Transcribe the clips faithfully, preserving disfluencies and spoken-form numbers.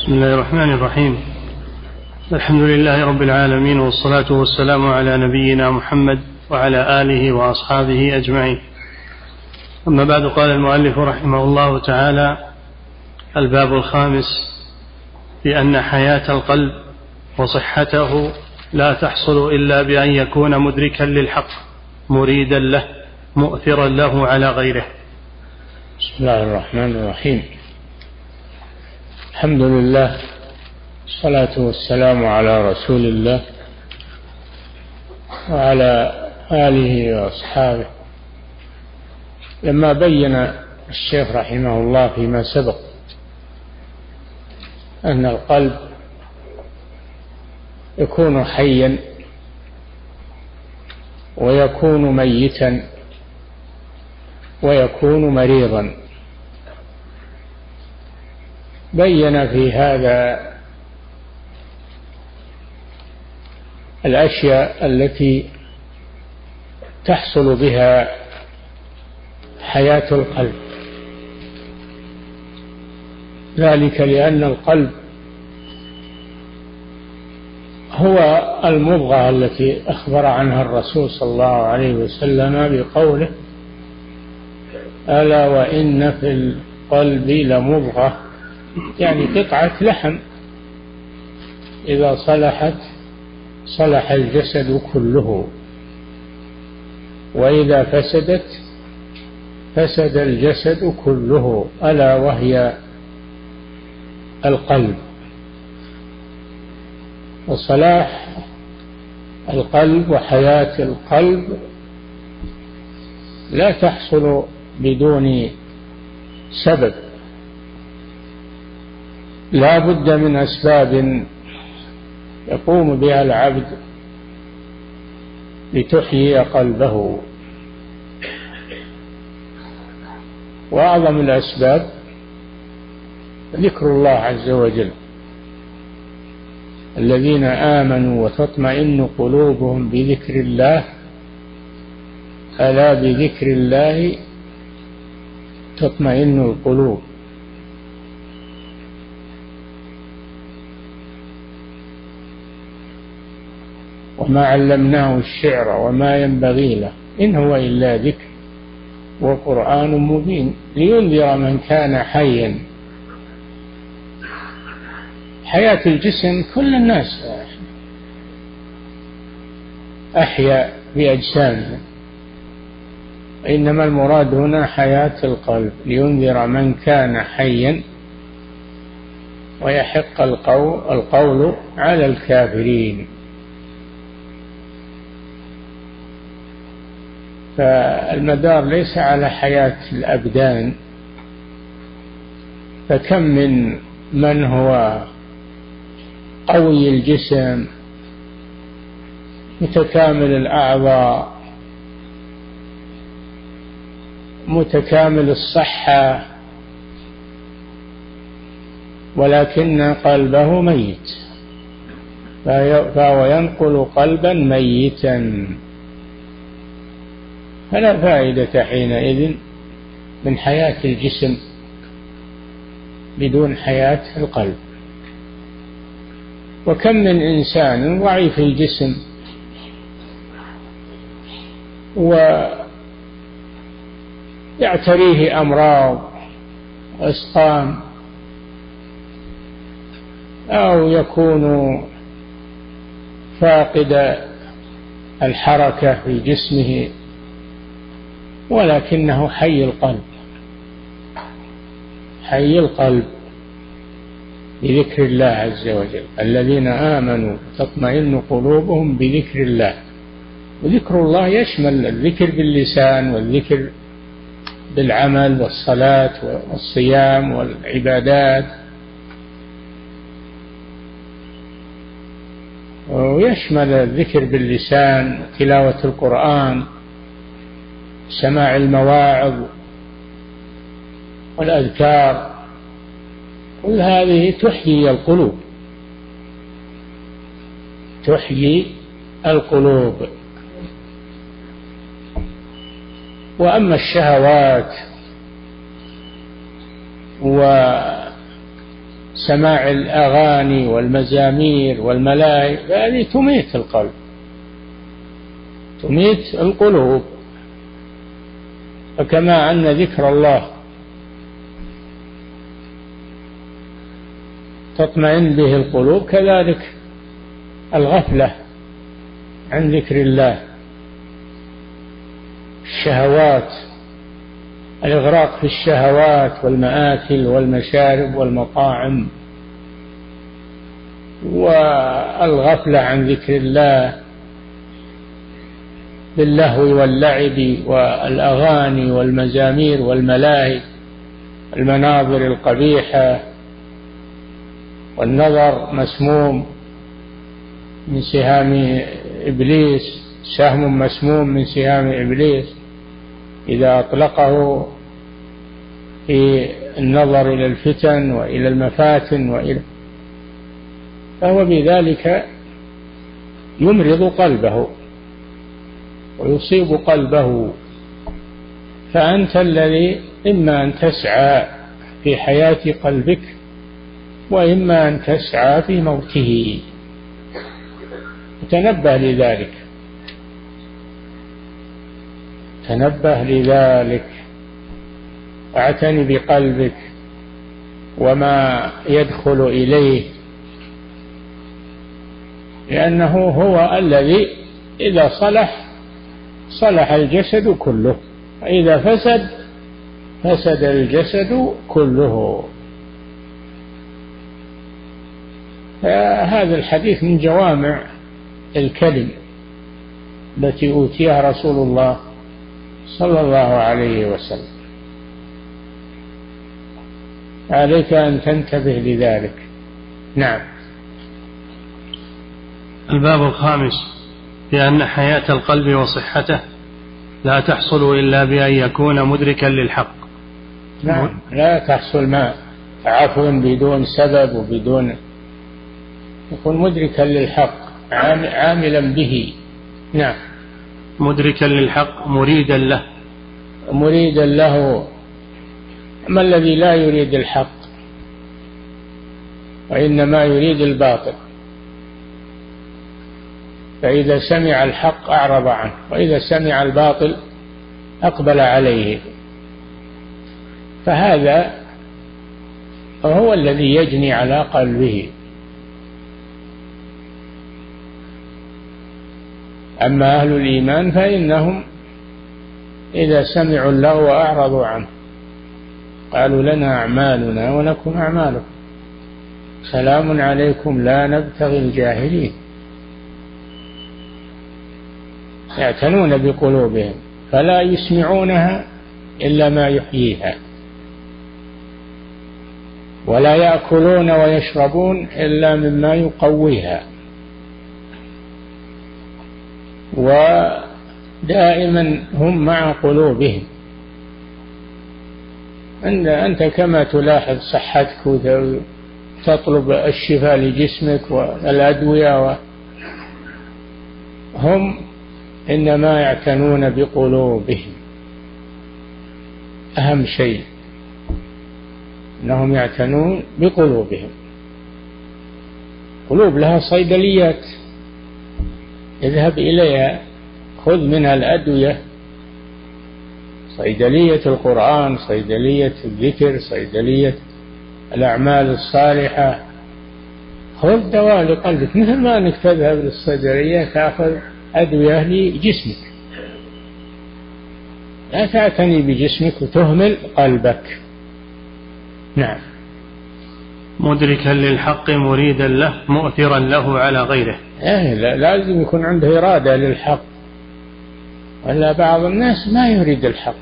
بسم الله الرحمن الرحيم. الحمد لله رب العالمين، والصلاة والسلام على نبينا محمد وعلى آله وأصحابه أجمعين. أما بعد، قال المؤلف رحمه الله تعالى: الباب الخامس: بأن حياة القلب وصحته لا تحصل إلا بأن يكون مدركا للحق مريدا له مؤثرا له على غيره. بسم الله الرحمن الرحيم. الحمد لله، الصلاة والسلام على رسول الله وعلى آله وأصحابه. لما بين الشيخ رحمه الله فيما سبق أن القلب يكون حيا ويكون ميتا ويكون مريضا، بين في هذا الأشياء التي تحصل بها حياة القلب، ذلك لأن القلب هو المضغة التي أخبر عنها الرسول صلى الله عليه وسلم بقوله: ألا وإن في القلب لمضغة، يعني قطعة لحم إذا صلحت صلح الجسد كله، وإذا فسدت فسد الجسد كله، ألا وهي القلب. وصلاح القلب وحياة القلب لا تحصل بدون سبب، لا بد من أسباب يقوم بها العبد لتحيي قلبه. وأعظم الأسباب ذكر الله عز وجل: الذين آمنوا وتطمئن قلوبهم بذكر الله، ألا بذكر الله تطمئن القلوب. وما علمناه الشعر وما ينبغي له، إن هو إلا ذكر وقرآن مبين لينذر من كان حيا. حياة الجسم كل الناس أحيا بأجسامهم، إنما المراد هنا حياة القلب لينذر من كان حيا ويحق القول, القول على الكافرين. فالمدار ليس على حياة الأبدان، فكم من من هو قوي الجسم متكامل الأعضاء متكامل الصحة، ولكن قلبه ميت، فهو ينقل قلبا ميتا، فلا فائدة حينئذ من حياة الجسم بدون حياة القلب. وكم من إنسان ضعيف الجسم ويعتريه أمراض وأسقام، أو يكون فاقد الحركة في جسمه، ولكنه حي القلب، حي القلب بذكر الله عز وجل. الذين آمنوا تطمئن قلوبهم بذكر الله. وذكر الله يشمل الذكر باللسان والذكر بالعمل والصلاة والصيام والعبادات، ويشمل الذكر باللسان تلاوة القرآن، سماع المواعظ والأذكار، كل هذه تحيي القلوب، تحيي القلوب. وأما الشهوات سماع الأغاني والمزامير والملاهي، هذه تميت القلب، تميت القلوب. فكما أن ذكر الله تطمئن به القلوب، كذلك الغفلة عن ذكر الله، الشهوات، الإغراق في الشهوات والمآكل والمشارب والمطاعم، والغفلة عن ذكر الله باللهو واللعب والأغاني والمزامير والملاهي، المناظر القبيحة، والنظر مسموم من سهام إبليس، سهم مسموم من سهام إبليس إذا أطلقه في النظر إلى الفتن وإلى المفاتن وإلى، فهو بذلك يمرض قلبه ويصيب قلبه. فأنت الذي إما أن تسعى في حياة قلبك وإما أن تسعى في موته، تنبه لذلك، تنبه لذلك، واعتني بقلبك وما يدخل إليه، لأنه هو الذي إذا صلح صلح الجسد كله، وإذا فسد فسد الجسد كله. فهذا الحديث من جوامع الكلم التي أوتيها رسول الله صلى الله عليه وسلم، عليك أن تنتبه لذلك. نعم. الباب الخامس في أن حياة القلب وصحته لا تحصل إلا بأن يكون مدركا للحق. نعم، لا تحصل ما عفوا بدون سبب وبدون، يكون مدركا للحق عاملا به. نعم. مدركا للحق مريدا له. مريدا له. ما الذي لا يريد الحق وإنما يريد الباطل؟ فإذا سمع الحق أعرض عنه، وإذا سمع الباطل أقبل عليه. فهذا هو الذي يجني على قلبه. أما أهل الإيمان فإنهم إذا سمعوا اللغو أعرضوا عنه، قالوا لنا أعمالنا ولكم أعمالكم سلام عليكم لا نبتغي الجاهلين. يعتنون بقلوبهم فلا يسمعونها إلا ما يحييها، ولا يأكلون ويشربون إلا مما يقويها، ودائما هم مع قلوبهم. أنت كما تلاحظ صحتك وتطلب الشفاء لجسمك والأدوية، هم إنما يعتنون بقلوبهم. أهم شيء أنهم يعتنون بقلوبهم. قلوب لها صيدليات اذهب إليها خذ منها الأدوية، صيدلية القرآن، صيدلية الذكر، صيدلية الأعمال الصالحة. خذ دواء لقلبك، مثل ما أنك تذهب للصيدلية تأخذ أدوية لجسمك. لا تعتني بجسمك وتهمل قلبك. نعم. مدركا للحق مريدا له مؤثرا له على غيره. إيه، لازم يكون عنده إرادة للحق، ولا بعض الناس ما يريد الحق،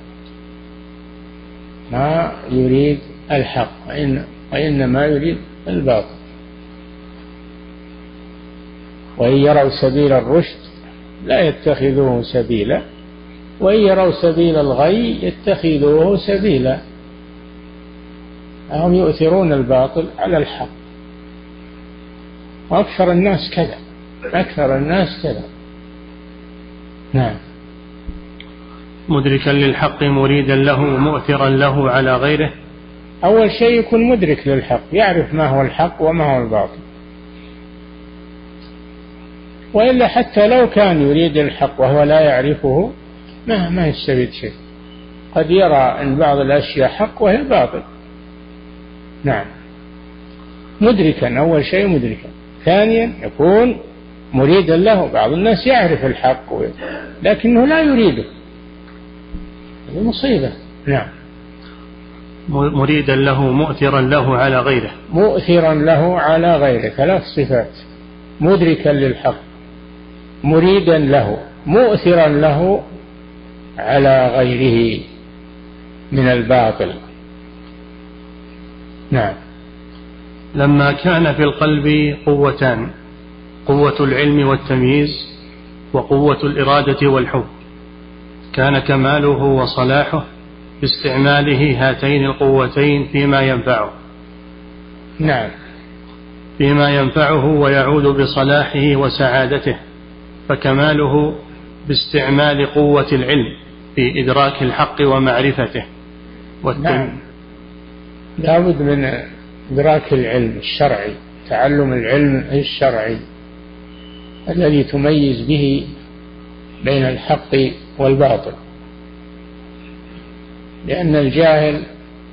ما يريد الحق وإن وإنما يريد الباطل. وإن يروا سبيل الرشد لا يتخذوه سبيلا، وإن يروا سبيل الغي يتخذوه سبيلا. هم يؤثرون الباطل على الحق، وأكثر الناس كذا، أكثر الناس كذا. نعم. مدركا للحق مريدا له مؤثرا له على غيره أول شيء يكون مدرك للحق، يعرف ما هو الحق وما هو الباطل، وإلا حتى لو كان يريد الحق وهو لا يعرفه ما ما يستفيد شيء، قد يرى أن بعض الأشياء حق وهي باطل. نعم، مدركا، أول شيء مدركا. ثانيا يكون مريدا له. بعض الناس يعرف الحق لكنه لا يريده، هذه مصيبة. نعم، مريدا له مؤثرا له على غيره. مؤثرا له على غيره، ثلاث صفات: مدركا للحق، مريدا له، مؤثرا له على غيره من الباطل. نعم. لما كان في القلب قوتان: قوة العلم والتمييز، وقوة الإرادة والحب، كان كماله وصلاحه باستعماله هاتين القوتين فيما ينفعه. نعم، فيما ينفعه ويعود بصلاحه وسعادته، فكماله باستعمال قوة العلم في إدراك الحق ومعرفته. نعم، لابد من إدراك العلم الشرعي، تعلم العلم الشرعي الذي تميز به بين الحق والباطل، لأن الجاهل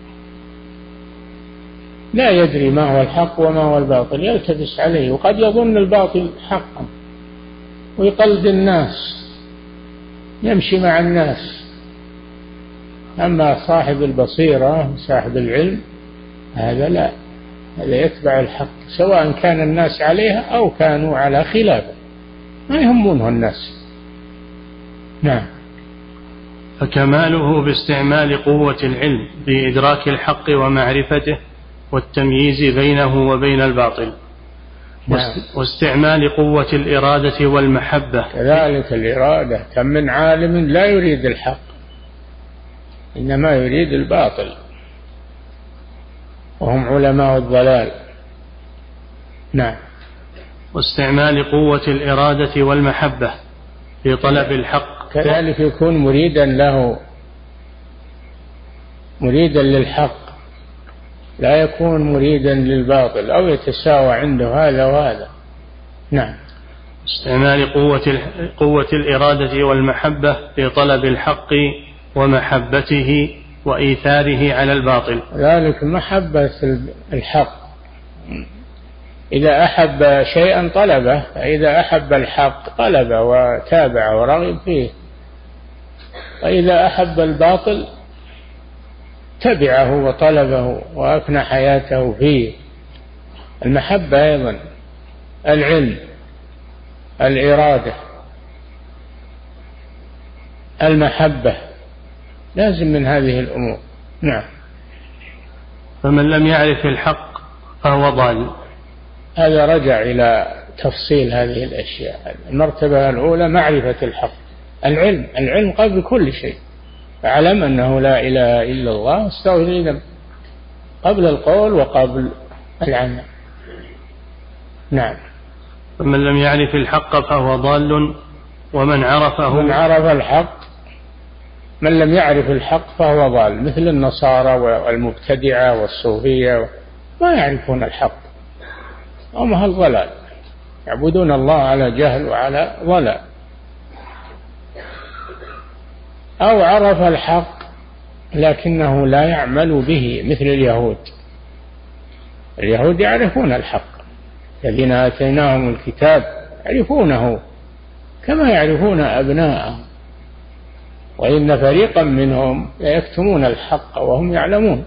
لا يدري ما هو الحق وما هو الباطل، يلتبس عليه، وقد يظن الباطل حقا ويقلد الناس، يمشي مع الناس. أما صاحب البصيرة صاحب العلم هذا لا، هذا يتبع الحق سواء كان الناس عليها أو كانوا على خلافه، ما يهمونه الناس. نعم. فكماله باستعمال قوة العلم بإدراك الحق ومعرفته والتمييز بينه وبين الباطل. نعم. واستعمال قوة الإرادة والمحبة. كذلك الإرادة، كم من عالم لا يريد الحق إنما يريد الباطل، وهم علماء الضلال. نعم. واستعمال قوة الإرادة والمحبة في طلب الحق، كذلك يكون مريدا له، مريدا للحق، لا يكون مريدا للباطل أو يتساوى عنده هذا وهذا. نعم. استعمال قوة قوة الإرادة والمحبة في طلب الحق ومحبته وإيثاره على الباطل. ذلك محبة الحق، إذا أحب شيئا طلبه، فإذا أحب الحق طلبه وتابع ورغب فيه، وإذا أحب الباطل تبعه وطلبه وأفنى حياته فيه. المحبة أيضا العلم، الإرادة، المحبة، لازم من هذه الأمور. نعم. فمن لم يعرف الحق فهو ضال. هذا رجع إلى تفصيل هذه الأشياء. المرتبة الأولى معرفة الحق، العلم، العلم قبل كل شيء، فاعلم أنه لا إله إلا الله واستغفر لذنبك، قبل القول وقبل العمل. نعم. فمن لم يعرف الحق فهو ضال، ومن عرفه من عرف الحق، من لم يعرف الحق فهو ضال، مثل النصارى والمبتدعة والصوفية، ما يعرفون الحق، هم أهل ضلال، يعبدون الله على جهل وعلى ضلال. أو عرف الحق لكنه لا يعمل به، مثل اليهود. اليهود يعرفون الحق، الذين آتيناهم الكتاب يعرفونه كما يعرفون أبناءهم، وإن فريقا منهم ليكتمون الحق وهم يعلمون.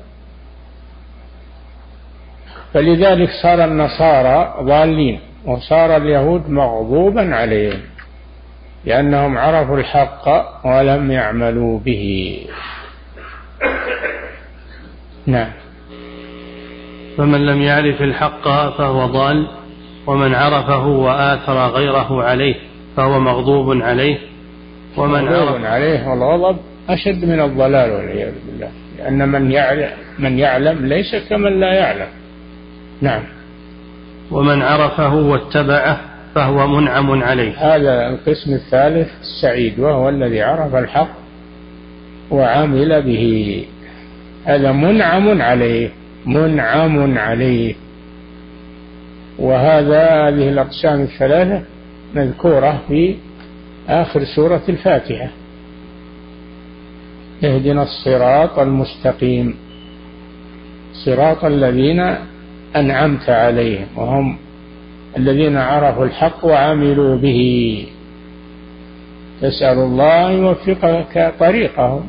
فلذلك صار النصارى ضالين، وصار اليهود مغضوبا عليهم لأنهم عرفوا الحق ولم يعملوا به. نعم. فمن لم يعرف الحق فهو ضال، ومن عرفه وآثر غيره عليه فهو مغضوب عليه. ومن مغضوب عليه، والغضب أشد من الضلال والعياذ بالله، لأن من يعلم, من يعلم ليس كمن لا يعلم. نعم. ومن عرفه واتبعه فهو منعم عليه. هذا القسم الثالث السعيد، وهو الذي عرف الحق وعمل به. هذا منعم عليه، منعم عليه. وهذا هذه الأقسام الثلاثة مذكورة في آخر سورة الفاتحة: اهدنا الصراط المستقيم صراط الذين أنعمت عليهم، وهم الذين عرفوا الحق وعملوا به. تسأل الله يوفقك طريقهم.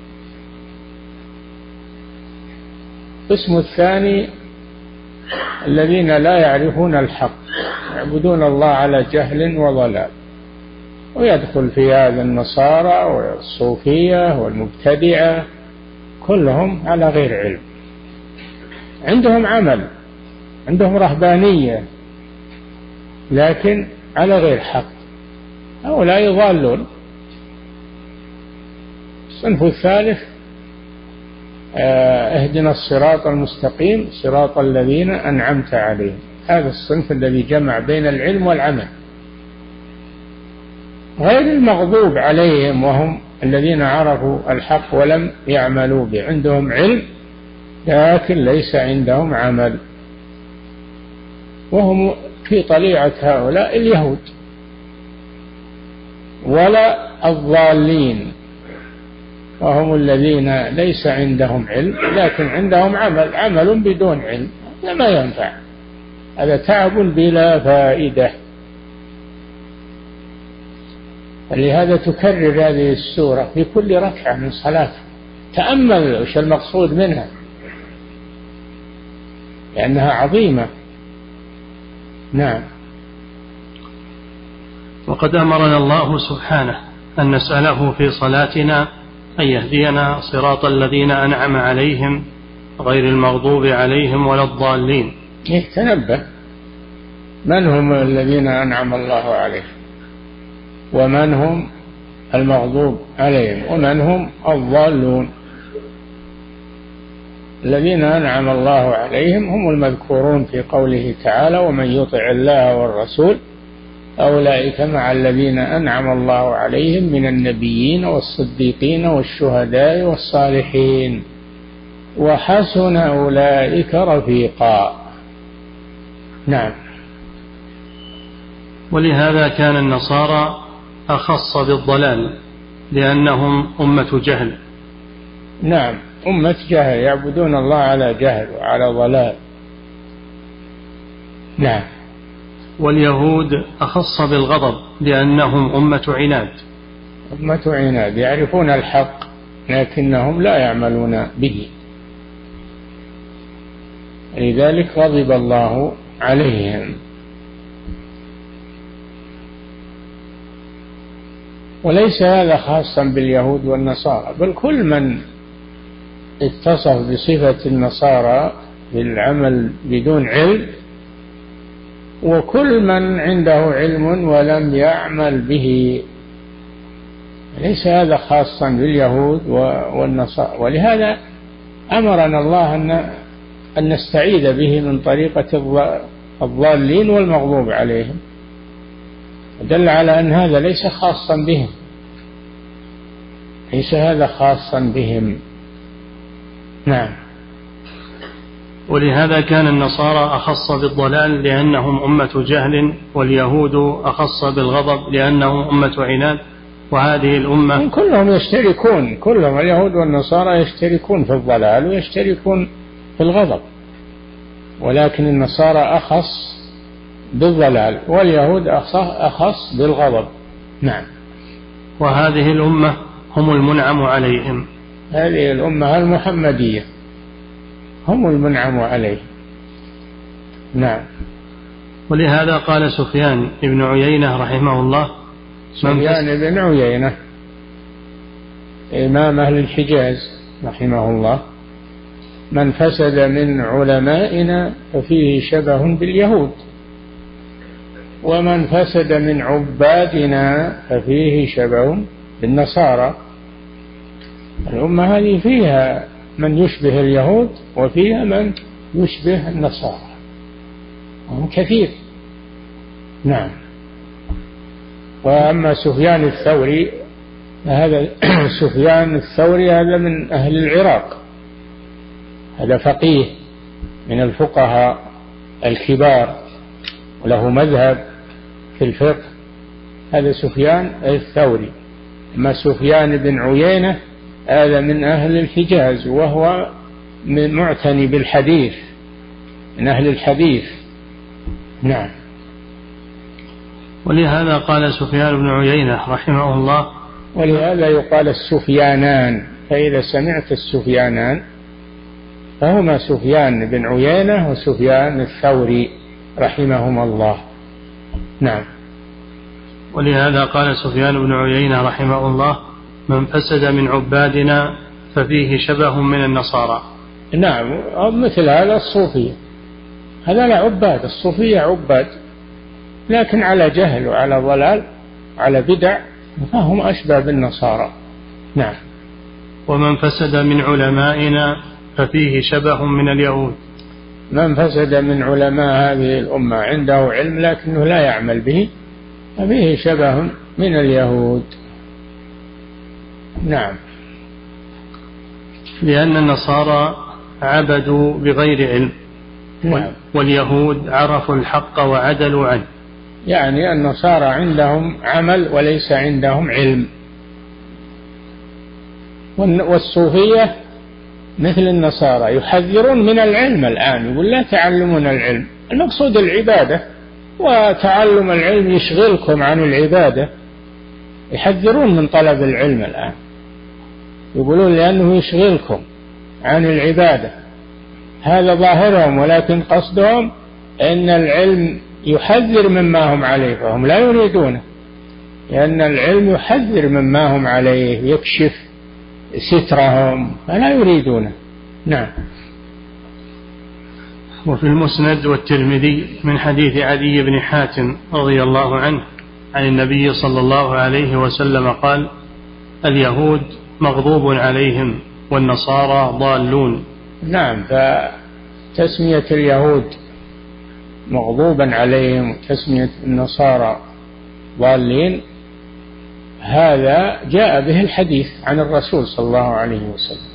القسم الثاني الذين لا يعرفون الحق، يعبدون الله على جهل وضلال، ويدخل في هذا النصارى والصوفية والمبتدعة، كلهم على غير علم، عندهم عمل، عندهم رهبانية، لكن على غير حق، هؤلاء يضالون. الصنف الثالث: اهدنا الصراط المستقيم صراط الذين أنعمت عليهم. هذا الصنف الذي جمع بين العلم والعمل، غير المغضوب عليهم وهم الذين عرفوا الحق ولم يعملوا به، عندهم علم لكن ليس عندهم عمل، وهم في طليعة هؤلاء اليهود. ولا الضالين، وهم الذين ليس عندهم علم لكن عندهم عمل، عمل بدون علم، هذا ما ينفع، هذا تعب بلا فائدة. لهذا تكرر هذه السورة في كل ركعة من صلاة، تأمل وش المقصود منها، لأنها عظيمة. نعم. وقد أمرنا الله سبحانه أن نسأله في صلاتنا أن يهدينا صراط الذين أنعم عليهم غير المغضوب عليهم ولا الضالين. تنبه، من هم الذين أنعم الله عليهم، ومن هم المغضوب عليهم، ومن هم الضالون. الذين أنعم الله عليهم هم المذكورون في قوله تعالى: ومن يطع الله والرسول أولئك مع الذين أنعم الله عليهم من النبيين والصديقين والشهداء والصالحين وحسن أولئك رفيقا. نعم. ولهذا كان النصارى أخص بالضلال لأنهم أمة جهل. نعم، أمة جهل، يعبدون الله على جهل وعلى ضلال. نعم. واليهود أخص بالغضب لأنهم أمة عناد. أمة عناد، يعرفون الحق لكنهم لا يعملون به، لذلك غضب الله عليهم. وليس هذا خاصا باليهود والنصارى، بل كل من اتصف بصفة النصارى بالعمل بدون علم، وكل من عنده علم ولم يعمل به، ليس هذا خاصا باليهود والنصارى. ولهذا أمرنا الله أن أن نستعيذ به من طريقة الضالين والمغضوب عليهم، دل على أن هذا ليس خاصا بهم، ليس هذا خاصا بهم. نعم. ولهذا كان النصارى أخص بالضلال لأنهم أمة جهل، واليهود أخص بالغضب لأنهم أمة عناد. وهذه الأمة كلهم يشتركون، كلهم اليهود والنصارى يشتركون في الضلال ويشتركون في الغضب، ولكن النصارى أخص بالضلال واليهود أخص بالغضب. نعم. وهذه الأمة هم المنعم عليهم، هذه الأمة المحمدية هم المنعم عليهم. نعم. ولهذا قال سفيان بن عيينة رحمه الله، سفيان بن عيينة إمام أهل الحجاز رحمه الله: من فسد من علمائنا ففيه شبه باليهود، ومن فسد من عبادنا ففيه شبه بالنصارى. الأمة هذه فيها من يشبه اليهود وفيها من يشبه النصارى، وهم كثير. نعم. وأما سفيان الثوري، هذا سفيان الثوري هذا من أهل العراق، هذا فقيه من الفقهاء الكبار وله مذهب في الفقه، هذا سفيان الثوري. أما سفيان بن عيينة هذا من أهل الحجاز وهو معتني بالحديث، من أهل الحديث. نعم. ولهذا قال سفيان بن عيينة رحمه الله، ولهذا يقال السفيانان، فإذا سمعت السفيانان فهما سفيان بن عيينة وسفيان الثوري رحمهما الله. نعم. ولهذا قال سفيان بن عيينة رحمه الله: من فسد من عبادنا ففيه شبه من النصارى. نعم، مثل هذا الصوفية، هذا لا عباد، الصوفية عباد لكن على جهل وعلى ضلال على بدع، فهم أشبه بالنصارى. نعم. ومن فسد من علمائنا ففيه شبه من اليهود. من فسد من علماء هذه الأمة عنده علم لكنه لا يعمل به ففيه شبه من اليهود. نعم. لأن النصارى عبدوا بغير علم. نعم. واليهود عرفوا الحق وعدلوا عنه. يعني النصارى عندهم عمل وليس عندهم علم، والصوفية مثل النصارى يحذرون من العلم الآن، يقول لا تعلمون العلم، المقصود العبادة، وتعلم العلم يشغلكم عن العبادة، يحذرون من طلب العلم الآن، يقولون لأنه يشغلكم عن العبادة، هذا ظاهرهم، ولكن قصدهم أن العلم يحذر مما هم عليه، فهم لا يريدونه، لأن العلم يحذر مما هم عليه، يكشف سترهم، فلا يريدونه. نعم. وفي المسند والترمذي من حديث عدي بن حاتم رضي الله عنه عن النبي صلى الله عليه وسلم قال: اليهود مغضوب عليهم والنصارى ضالون. نعم، فتسمية اليهود مغضوبا عليهم وتسمية النصارى ضالين هذا جاء به الحديث عن الرسول صلى الله عليه وسلم،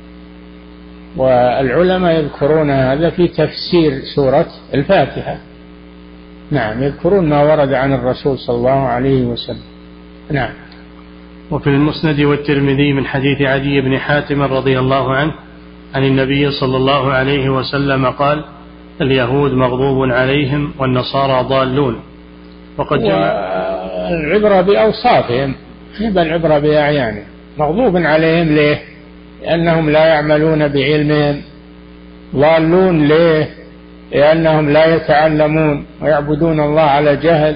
والعلماء يذكرون هذا في تفسير سورة الفاتحة. نعم، يذكرون ما ورد عن الرسول صلى الله عليه وسلم. نعم. وفي المسند والترمذي من حديث عدي بن حاتم رضي الله عنه عن النبي صلى الله عليه وسلم قال: اليهود مغضوب عليهم والنصارى ضالون. وقد جمع العبرة بأوصافهم، يبقى العبرة بأعيانهم. مغضوب عليهم ليه؟ لأنهم لا يعملون بعلمهم. ضالون ليه؟ لأنهم لا يتعلمون ويعبدون الله على جهل.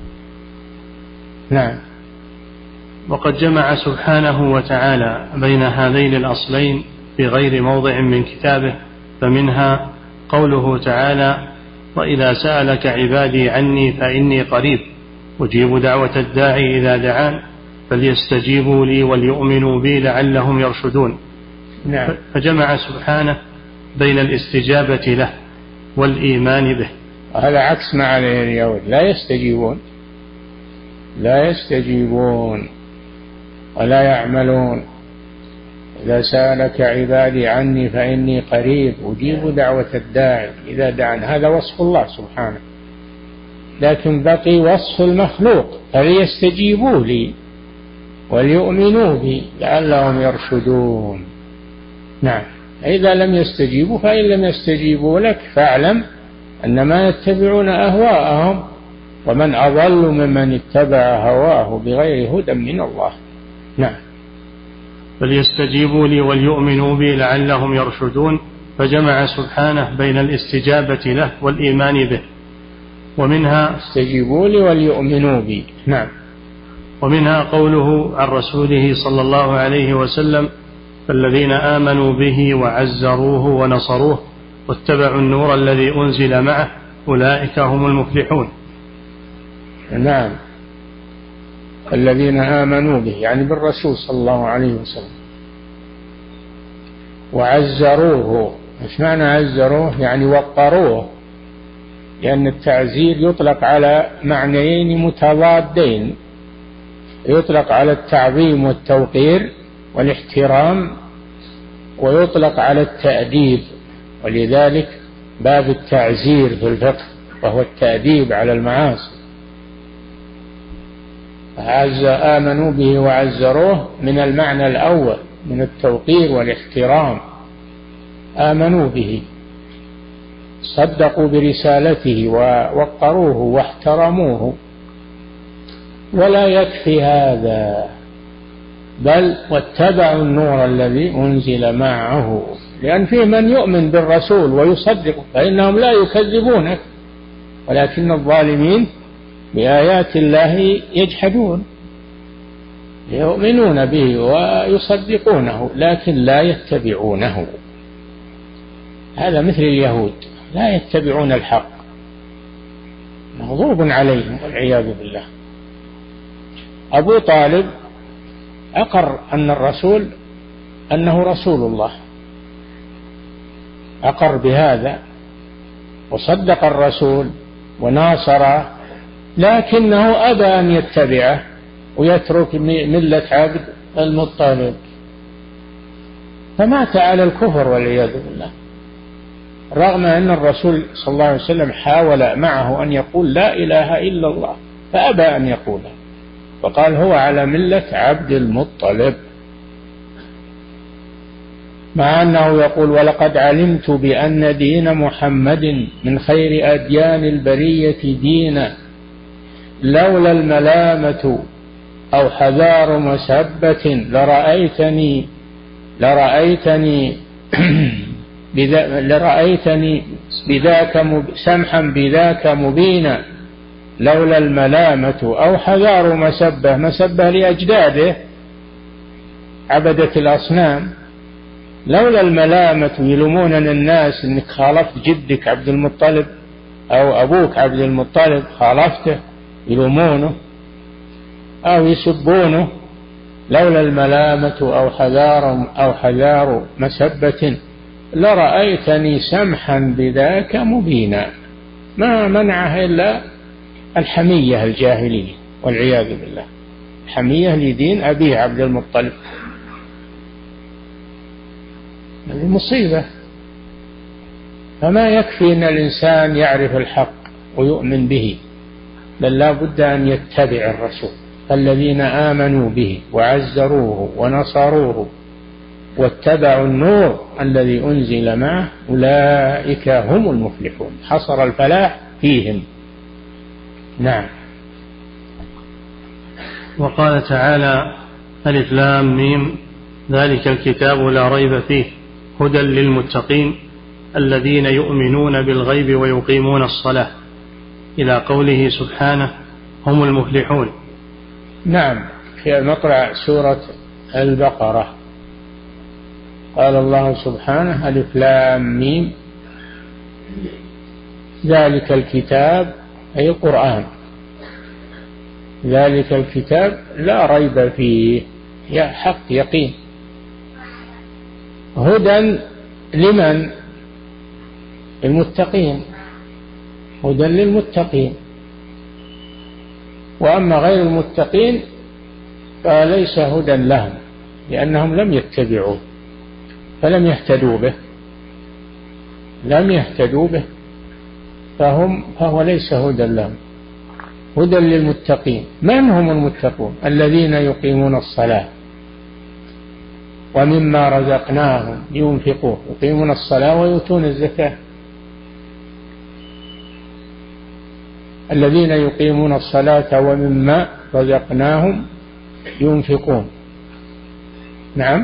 نعم. وقد جمع سبحانه وتعالى بين هذين الأصلين في غير موضع من كتابه، فمنها قوله تعالى: وإذا سألك عبادي عني فإني قريب أجيب دعوة الداعي إذا دعان فليستجيبوا لي وليؤمنوا بي لعلهم يرشدون. نعم. فجمع سبحانه بين الاستجابة له والإيمان به. هذا عكس ما عليه اليهود، لا يستجيبون لا يستجيبون ولا يعملون. إذا سألك عبادي عني فإني قريب أجيب دعوة الداعي إذا دعان، هذا وصف الله سبحانه، لكن بقي وصف المخلوق: فليستجيبوا لي وليؤمنوا بي لعلهم يرشدون. نعم. إذا لم يستجيبوا، فإن لم يستجيبوا لك فاعلم أنما يتبعون أهواءهم، ومن أضل ممن اتبع هواه بغير هدى من الله. نعم. فليستجيبوا لي وليؤمنوا بي لعلهم يرشدون. فجمع سبحانه بين الاستجابة له والإيمان به. ومنها استجيبوا لي وليؤمنوا بي. نعم. ومنها قوله عن رسوله صلى الله عليه وسلم: فالذين آمنوا به وعزروه ونصروه واتبعوا النور الذي أنزل معه أولئك هم المفلحون. نعم. الذين آمنوا به يعني بالرسول صلى الله عليه وسلم، وعزروه. ايش معنى عزروه؟ يعني وقروه، لأن التعزير يطلق على معنيين متضادين، يطلق على التعظيم والتوقير والاحترام، ويطلق على التأديب، ولذلك باب التعزير في الفقه وهو التأديب على المعاصي. عز آمنوا به وعزروه من المعنى الأول من التوقير والاحترام، آمنوا به صدقوا برسالته ووقروه واحترموه. ولا يكفي هذا، بل واتبعوا النور الذي أنزل معه، لأن فيه من يؤمن بالرسول ويصدقه فإنهم لا يكذبونك، ولكن الظالمين بآيات الله يجحدون، يؤمنون به ويصدقونه لكن لا يتبعونه. هذا مثل اليهود لا يتبعون الحق، مغضوب عليهم والعياذ بالله. أبو طالب أقر أن الرسول أنه رسول الله، أقر بهذا وصدق الرسول وناصره، لكنه أبى أن يتبعه ويترك ملة عبد المطلب، فمات على الكفر والعياذ بالله، رغم أن الرسول صلى الله عليه وسلم حاول معه أن يقول لا إله إلا الله فأبى أن يقولها، فقال هو على ملة عبد المطلب، مع أنه يقول ولقد علمت بأن دين محمد من خير أديان البرية دينا، لولا الملامة أو حذار مسبة لرأيتني لرأيتني لرأيتني بذاك سمحا بذاك مبينا، لولا الملامة أو حذار مسبة، مسبة لأجداده عبدة الأصنام، لولا الملامة يلوموننا الناس إنك خالفت جدك عبد المطلب أو أبوك عبد المطلب خالفته، يلومونه أو يسبونه، لولا الملامة أو حذار أو حذار مسبة لرأيتني سمحا بذاك مبينا. ما منعه إلا الحمية الجاهلية والعياذ بالله، حمية لدين أبيه عبد المطلب، هذه مصيبة. فما يكفي أن الإنسان يعرف الحق ويؤمن به، بل لا بد أن يتبع الرسول. الذين آمنوا به وعزروه ونصروه واتبعوا النور الذي أنزل معه أولئك هم المفلحون، حصر الفلاح فيهم. نعم. وقال تعالى ألف لام ميم ذلك الكتاب لا ريب فيه هدى للمتقين الذين يؤمنون بالغيب ويقيمون الصلاة، إلى قوله سبحانه هم المفلحون. نعم، في مطلع سورة البقرة قال الله سبحانه ألف لام ميم ذلك الكتاب أي القرآن، ذلك الكتاب لا ريب فيه، يا حق يقين، هدى لمن؟ المتقين، هدى للمتقين، وأما غير المتقين فليس هدى لهم، لأنهم لم يتبعوه فلم يهتدوا به، لم يهتدوا به فهم فهو ليس هدى لهم. هدى للمتقين. من هم المتقون؟ الذين يقيمون الصلاة ومما رزقناهم ينفقون، يقيمون الصلاة ويؤتون الزكاة. الذين يقيمون الصلاة ومما رزقناهم ينفقون. نعم.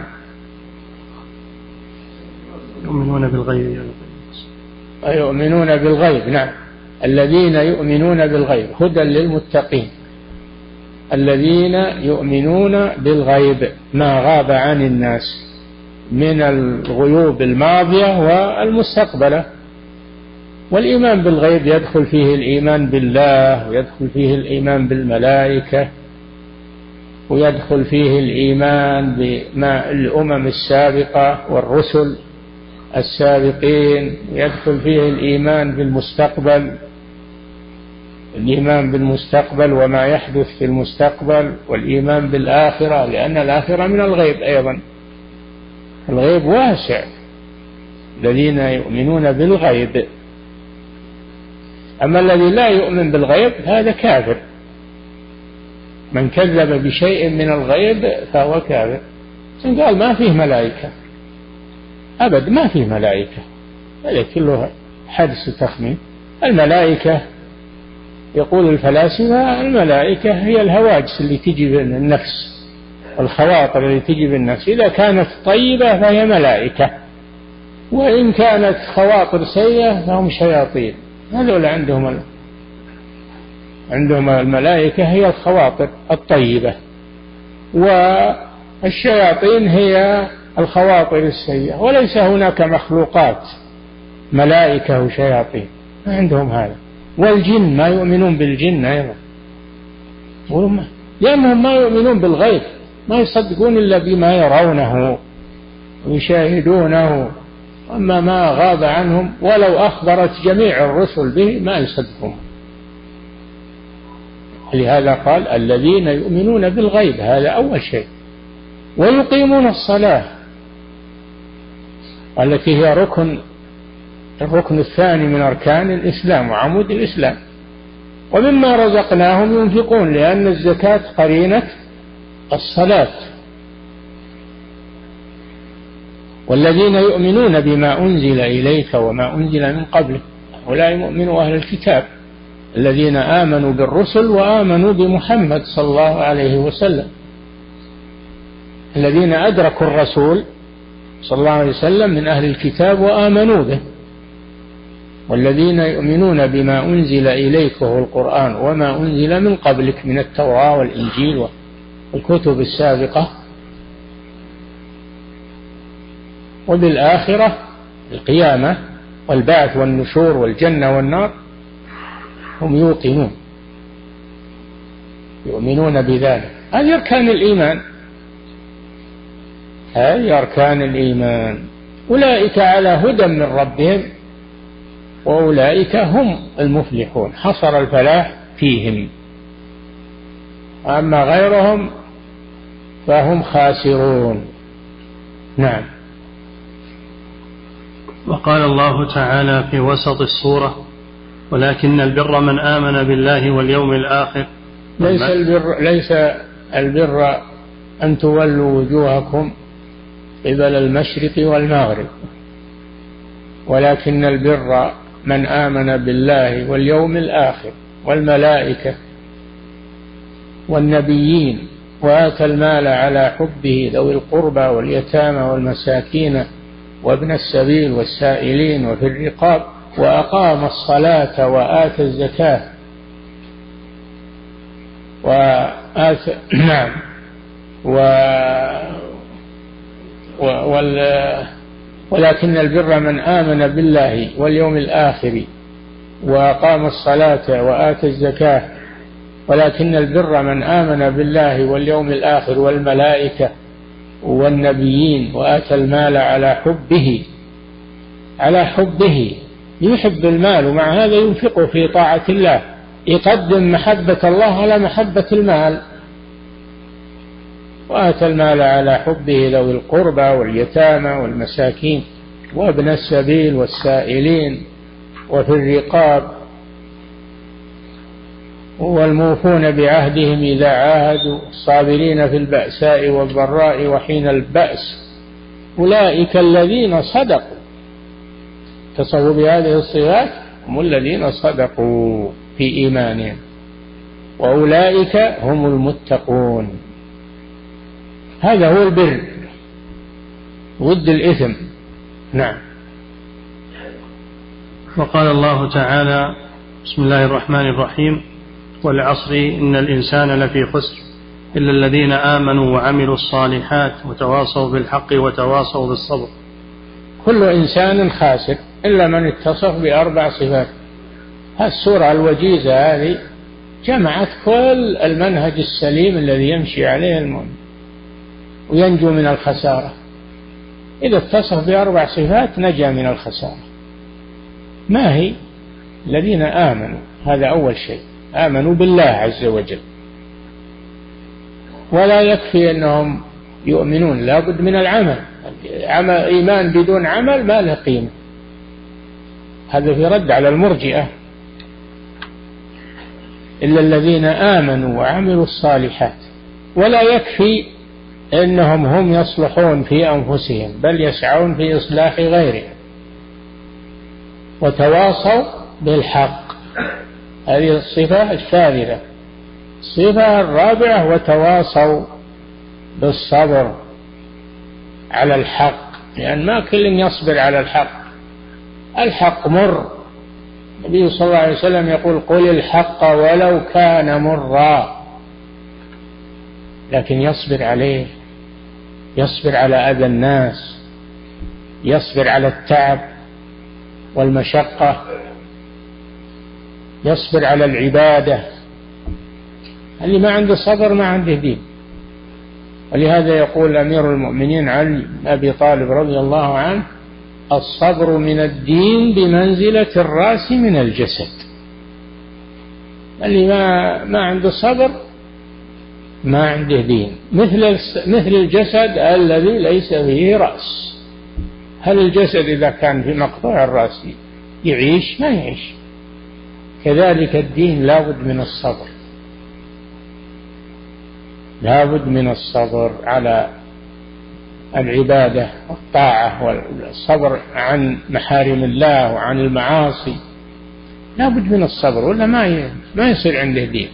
يؤمنون بالغيب، يؤمنون بالغيب. نعم، الذين يؤمنون بالغيب هدى للمتقين، الذين يؤمنون بالغيب ما غاب عن الناس من الغيوب الماضية والمستقبلة. والإيمان بالغيب يدخل فيه الإيمان بالله، ويدخل فيه الإيمان بالملائكة، ويدخل فيه الإيمان بما الأمم السابقة والرسل السابقين، ويدخل فيه الإيمان بالمستقبل، الإيمان بالمستقبل وما يحدث في المستقبل، والإيمان بالآخرة، لأن الآخرة من الغيب أيضا. الغيب واسع، الذين يؤمنون بالغيب. أما الذي لا يؤمن بالغيب هذا كافر، من كذب بشيء من الغيب فهو كافر. قال ما فيه ملائكة، أبد ما فيه ملائكة، هذا كله حدس وتخمين. الملائكة يقول الفلاسفة الملائكة هي الهواجس اللي تجي بالنفس، الخواطر اللي تجي بالنفس، إذا كانت طيبة فهي ملائكة، وإن كانت خواطر سيئة فهم شياطين. هذول عندهم عندهم الملائكة هي الخواطر الطيبة، والشياطين هي الخواطر السيئة، وليس هناك مخلوقات ملائكة وشياطين، ما عندهم هذا. والجن ما يؤمنون بالجن أيضا، لأنهم ما يؤمنون بالغيب، ما يصدقون إلا بما يرونه ويشاهدونه، أما ما غاب عنهم ولو أخبرت جميع الرسل به ما يصدقون. لهذا قال الذين يؤمنون بالغيب، هذا أول شيء، ويقيمون الصلاة التي هي ركن الركن الثاني من أركان الإسلام وعمود الإسلام، ومما رزقناهم ينفقون، لأن الزكاة قرينة الصلاة. والذين يؤمنون بما أنزل إليك وما أنزل من قبلك، هؤلاء يؤمنوا أهل الكتاب الذين آمنوا بالرسل وآمنوا بمحمد صلى الله عليه وسلم، الذين أدركوا الرسول صلى الله عليه وسلم من أهل الكتاب وآمنوا به. والذين يؤمنون بما أنزل إليك وهو القرآن وما أنزل من قبلك من التوراة والإنجيل والكتب السابقة، وبالآخرة القيامة والبعث والنشور والجنة والنار، هم يوقنون يؤمنون بذلك. هذه أركان الإيمان، هذه أركان الإيمان. أولئك على هدى من ربهم وأولئك هم المفلحون، حصر الفلاح فيهم، أما غيرهم فهم خاسرون. نعم. وقال الله تعالى في وسط السورة ولكن البر من آمن بالله واليوم الآخر. ليس البر, ليس البر أن تولوا وجوهكم قبل المشرق والمغرب، ولكن البر من آمن بالله واليوم الآخر والملائكة والنبيين وآتى المال على حبه ذوي القربى واليتامى والمساكين وابن السبيل والسائلين وفي الرقاب وأقام الصلاة وآتى الزكاة وآتى نعم و... و... وال... ولكن البر من آمن بالله واليوم الآخر وأقام الصلاة وآتى الزكاة، ولكن البر من آمن بالله واليوم الآخر والملائكة والنبيين وآتى المال على حبه، على حبه يحب المال ومع هذا ينفقه في طاعة الله، يقدم محبة الله على محبة المال. وآتى المال على حبه ذوي القربى واليتامى والمساكين وابن السبيل والسائلين وفي الرقاب والموفون بعهدهم إذا عاهدوا الصابرين في البأساء والضراء وحين البأس أولئك الذين صدقوا. اتصفوا بهذه الصفات هم الذين صدقوا في إيمانهم وأولئك هم المتقون. هذا هو البر ضد الإثم. نعم. وقال الله تعالى بسم الله الرحمن الرحيم والعصر إن الإنسان لفي خسر إلا الذين آمنوا وعملوا الصالحات وتواصوا بالحق وتواصوا بالصبر. كل إنسان خاسر إلا من اتصف بأربع صفات. السورة الوجيزة هذه جمعت كل المنهج السليم الذي يمشي عليه المؤمن وينجو من الخسارة. إذا اتصف بأربع صفات نجا من الخسارة. ما هي؟ الذين آمنوا، هذا أول شيء، آمنوا بالله عز وجل، ولا يكفي أنهم يؤمنون لا بد من العمل. عمل إيمان بدون عمل ما له قيمة. هذا في رد على المرجئة. إلا الذين آمنوا وعملوا الصالحات. ولا يكفي إنهم هم يصلحون في أنفسهم بل يسعون في إصلاح غيرهم. وتواصوا بالحق. هذه الصفة الثالثة. الصفة الرابعة وتواصوا بالصبر على الحق، لأن ما كل يصبر على الحق. الحق مر. النبي صلى الله عليه وسلم يقول قل الحق ولو كان مرا، لكن يصبر عليه، يصبر على أذى الناس، يصبر على التعب والمشقة، يصبر على العبادة. اللي ما عنده صبر ما عنده دين. ولهذا يقول أمير المؤمنين علي بن أبي طالب رضي الله عنه الصبر من الدين بمنزلة الرأس من الجسد. اللي ما ما عنده صبر ما عنده دين. مثل مثل الجسد الذي ليس فيه رأس. هل الجسد إذا كان في مقطوع الرأس يعيش؟ ما يعيش. كذلك الدين لا بد من الصبر، لا بد من الصبر على العبادة والطاعة، والصبر عن محارم الله وعن المعاصي. لا بد من الصبر ولا ما ما يصير عنده دين.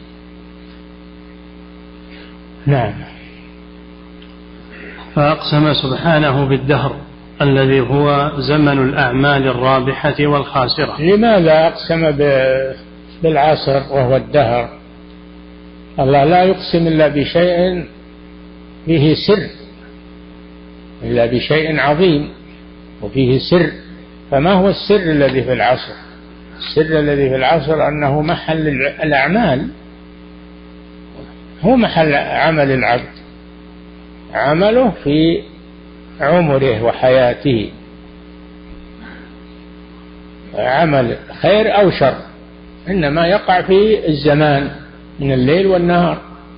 نعم. فأقسم سبحانه بالدهر الذي هو زمن الأعمال الرابحة والخاسرة. لماذا أقسم بالعصر وهو الدهر؟ الله لا يقسم إلا بشيء فيه سر، إلا بشيء عظيم وفيه سر. فما هو السر الذي في العصر؟ السر الذي في العصر أنه محل الأعمال، هو محل عمل العبد، عمله في عمره وحياته، عمل خير أو شر، إنما يقع في الزمان من الليل والنهار.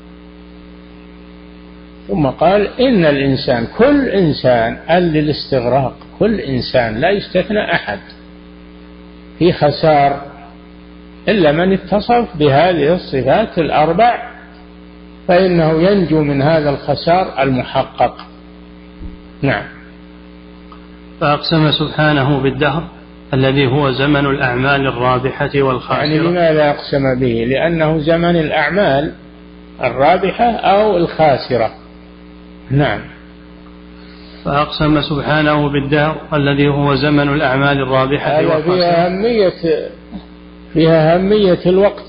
ثم قال إن الإنسان، كل إنسان، قال للاستغراق، كل إنسان لا يستثنى أحد في خسار إلا من اتصف بهذه الصفات الأربع، فإنه ينجو من هذا الخسار المحقق. نعم. فأقسم سبحانه بالدهر الذي هو زمن الأعمال الرابحة والخاسرة. يعني لماذا أقسم به؟ لأنه زمن الأعمال الرابحة أو الخاسرة. نعم. فأقسم سبحانه بالدهر الذي هو زمن الأعمال الرابحة والخاسرة. فيها أهمية، فيها أهمية الوقت.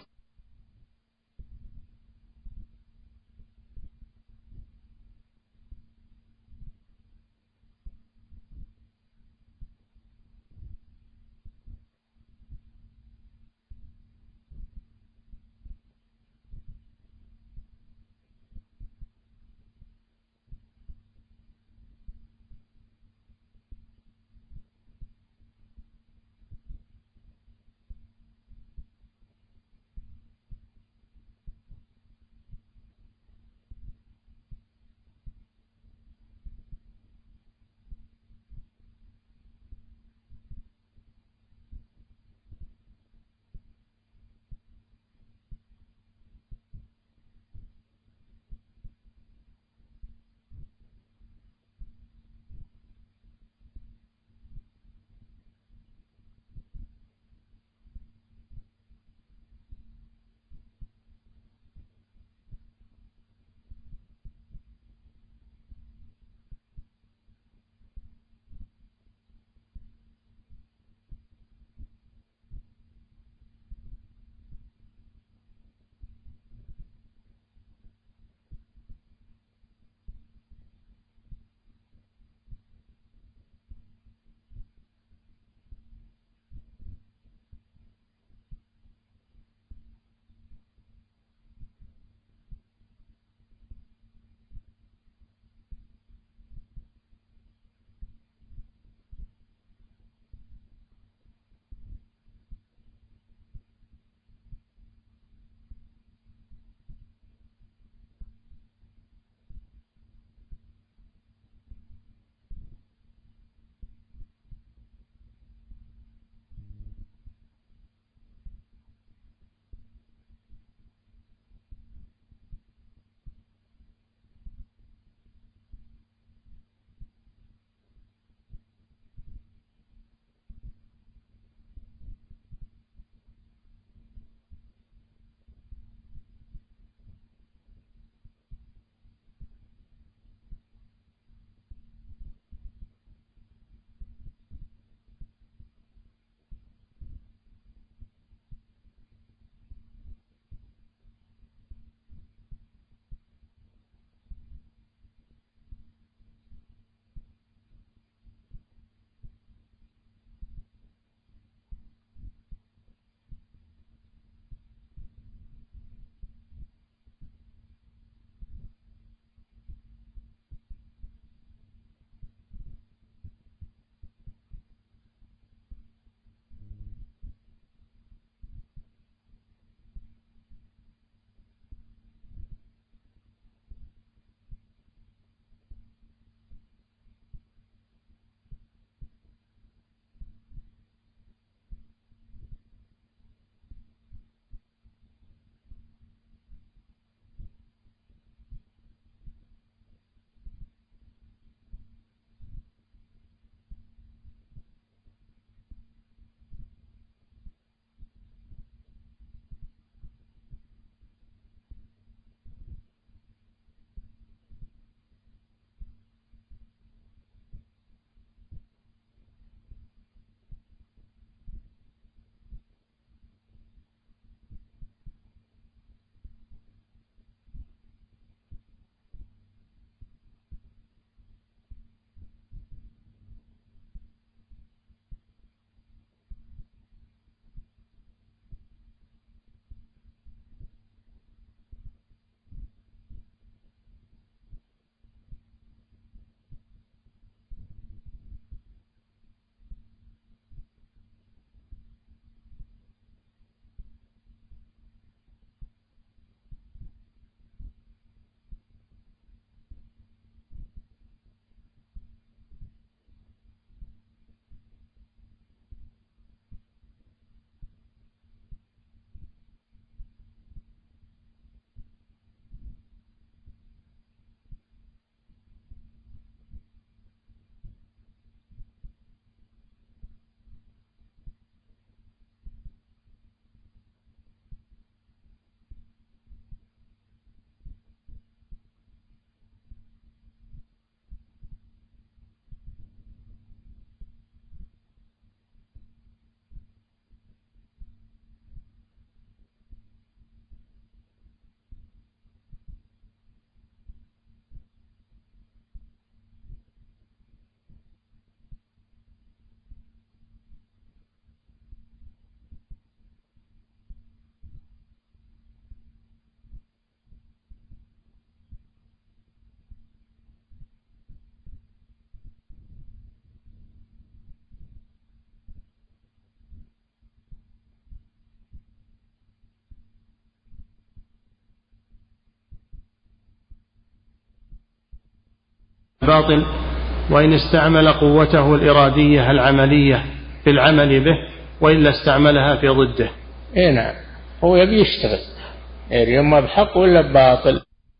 باطل، وإن استعمل قوته الإرادية العملية في العمل به وإلا استعملها في ضده. إيه نعم، هو يبي يشتغل، إيه إما بحق ولا بباطل.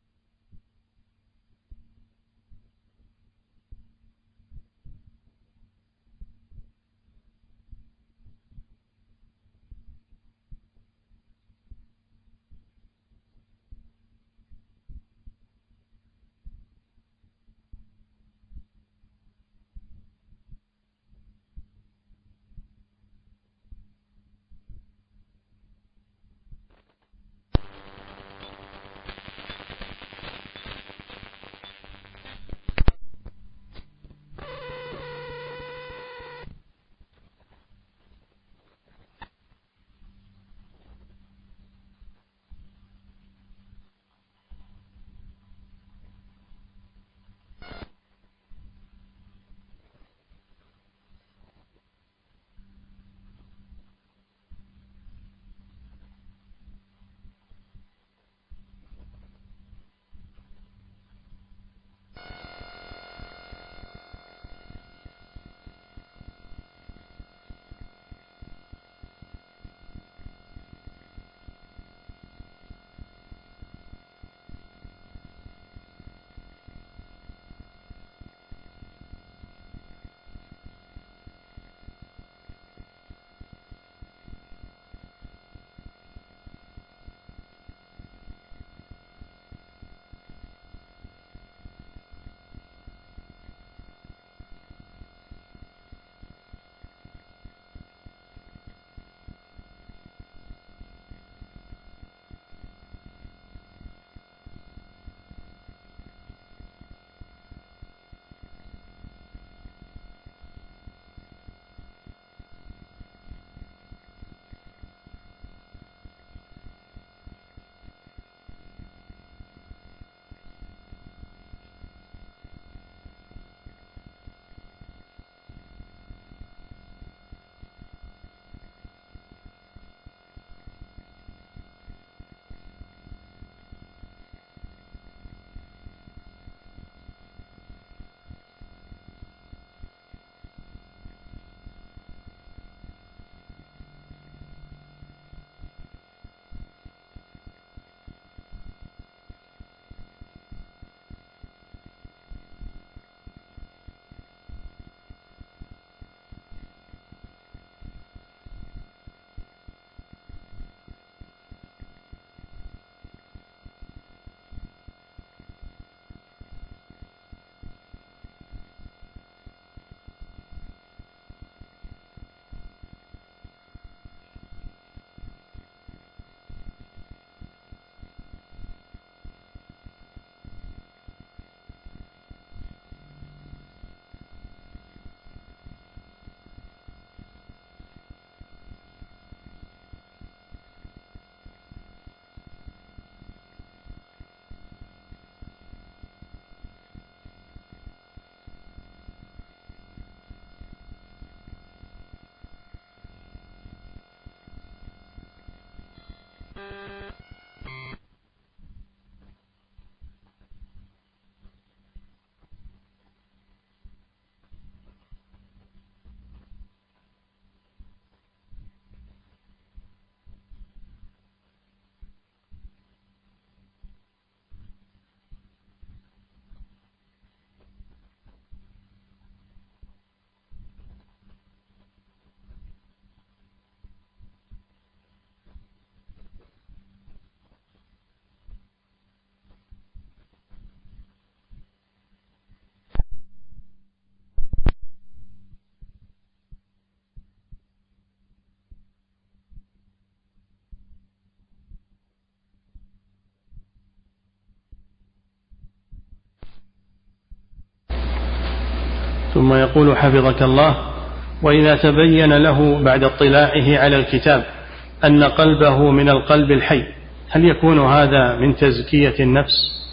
ثم يقول حفظك الله: وإذا تبين له بعد اطلاعه على الكتاب أن قلبه من القلب الحي، هل يكون هذا من تزكية النفس؟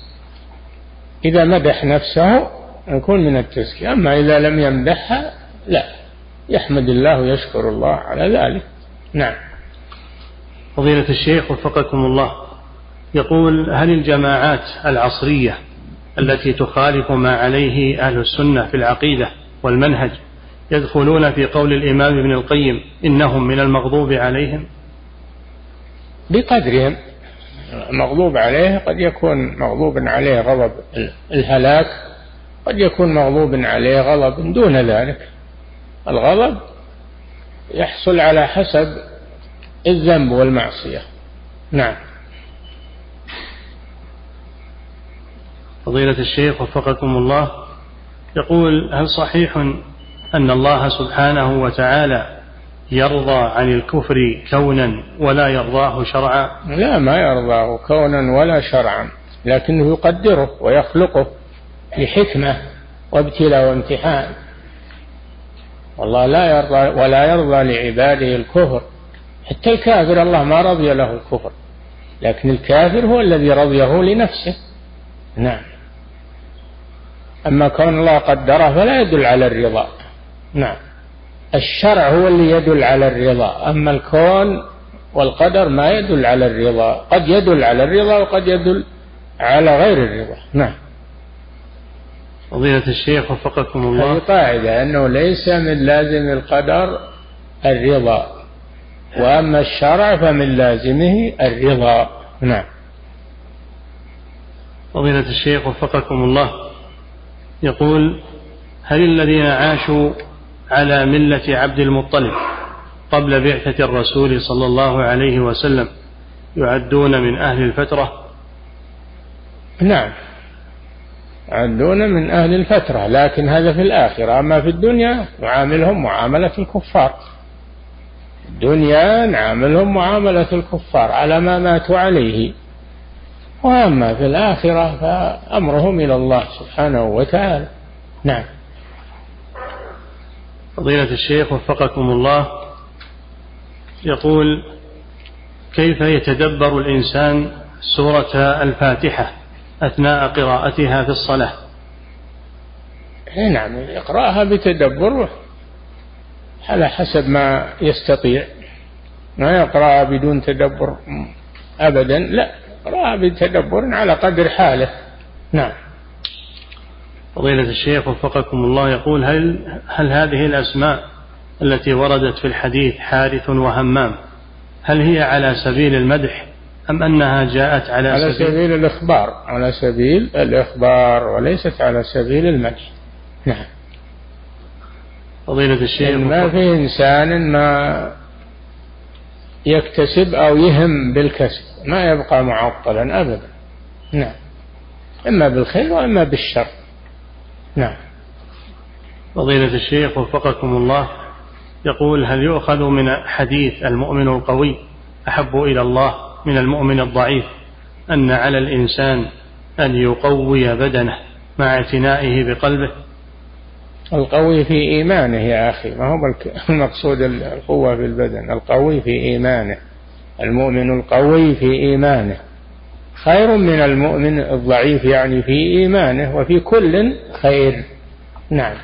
إذا مدح نفسه يكون من التزكية، أما إذا لم يمدحها لا، يحمد الله ويشكر الله على ذلك. نعم. فضيلة الشيخ وفقكم الله، يقول: هل الجماعات العصرية التي تخالف ما عليه أهل السنة في العقيدة والمنهج يدخلون في قول الإمام ابن القيم إنهم من المغضوب عليهم؟ بقدرهم. مغضوب عليه قد يكون مغضوب عليه غضب الهلاك، قد يكون مغضوب عليه غضب دون ذلك. الغضب يحصل على حسب الذنب والمعصية. نعم. فضيلة الشيخ وفقكم الله، يقول: هل صحيح أن الله سبحانه وتعالى يرضى عن الكفر كونا ولا يرضاه شرعا؟ لا، ما يرضاه كونا ولا شرعا، لكنه يقدره ويخلقه لحكمة وابتلاء وامتحان. والله لا يرضى ولا يرضى لعباده الكفر. حتى الكافر الله ما رضي له الكفر، لكن الكافر هو الذي رضيه لنفسه. نعم. أما كون الله قدره فلا يدل على الرضا. نعم. الشرع هو اللي يدل على الرضا، أما الكون والقدر ما يدل على الرضا. قد يدل على الرضا وقد يدل على غير الرضا. نعم. فضيلة الشيخ وفقكم الله، هذه قاعدة أنه ليس من لازم القدر الرضا، وأما الشرع فمن لازمه الرضا. نعم. فضيلة الشيخ وفقكم الله، يقول: هل الذين عاشوا على ملة عبد المطلب قبل بعثة الرسول صلى الله عليه وسلم يعدون من أهل الفترة؟ نعم، يعدون من أهل الفترة، لكن هذا في الآخرة. أما في الدنيا نعاملهم معاملة الكفار. الدنيا نعاملهم معاملة الكفار على ما ماتوا عليه، وأما في الآخرة فأمرهم إلى الله سبحانه وتعالى. نعم. فضيلة الشيخ وفقكم الله، يقول: كيف يتدبر الإنسان سورة الفاتحة أثناء قراءتها في الصلاة؟ نعم، يقرأها بتدبر على حسب ما يستطيع، ما يقرأها بدون تدبر أبدا، لا، يقرأها بتدبر على قدر حاله. نعم. فضيلة الشيخ وفقكم الله، يقول: هل, هل هذه الأسماء التي وردت في الحديث حارث وهمام هل هي على سبيل المدح أم أنها جاءت على, على سبيل, سبيل الإخبار؟ على سبيل الإخبار وليست على سبيل المدح. نعم. فضيلة الشيخ، ما في إنسان ما يكتسب أو يهم بالكسب ما يبقى معطلا أبدا. نعم، إما بالخير وإما بالشر. نعم. فضيلة الشيخ وفقكم الله، يقول: هل يؤخذ من حديث المؤمن القوي أحب إلى الله من المؤمن الضعيف أن على الإنسان أن يقوي بدنه مع اعتنائه بقلبه؟ القوي في إيمانه يا أخي، ما هو المقصود القوة في البدن، القوي في إيمانه. المؤمن القوي في إيمانه خير من المؤمن الضعيف، يعني في إيمانه، وفي كل خير. نعم.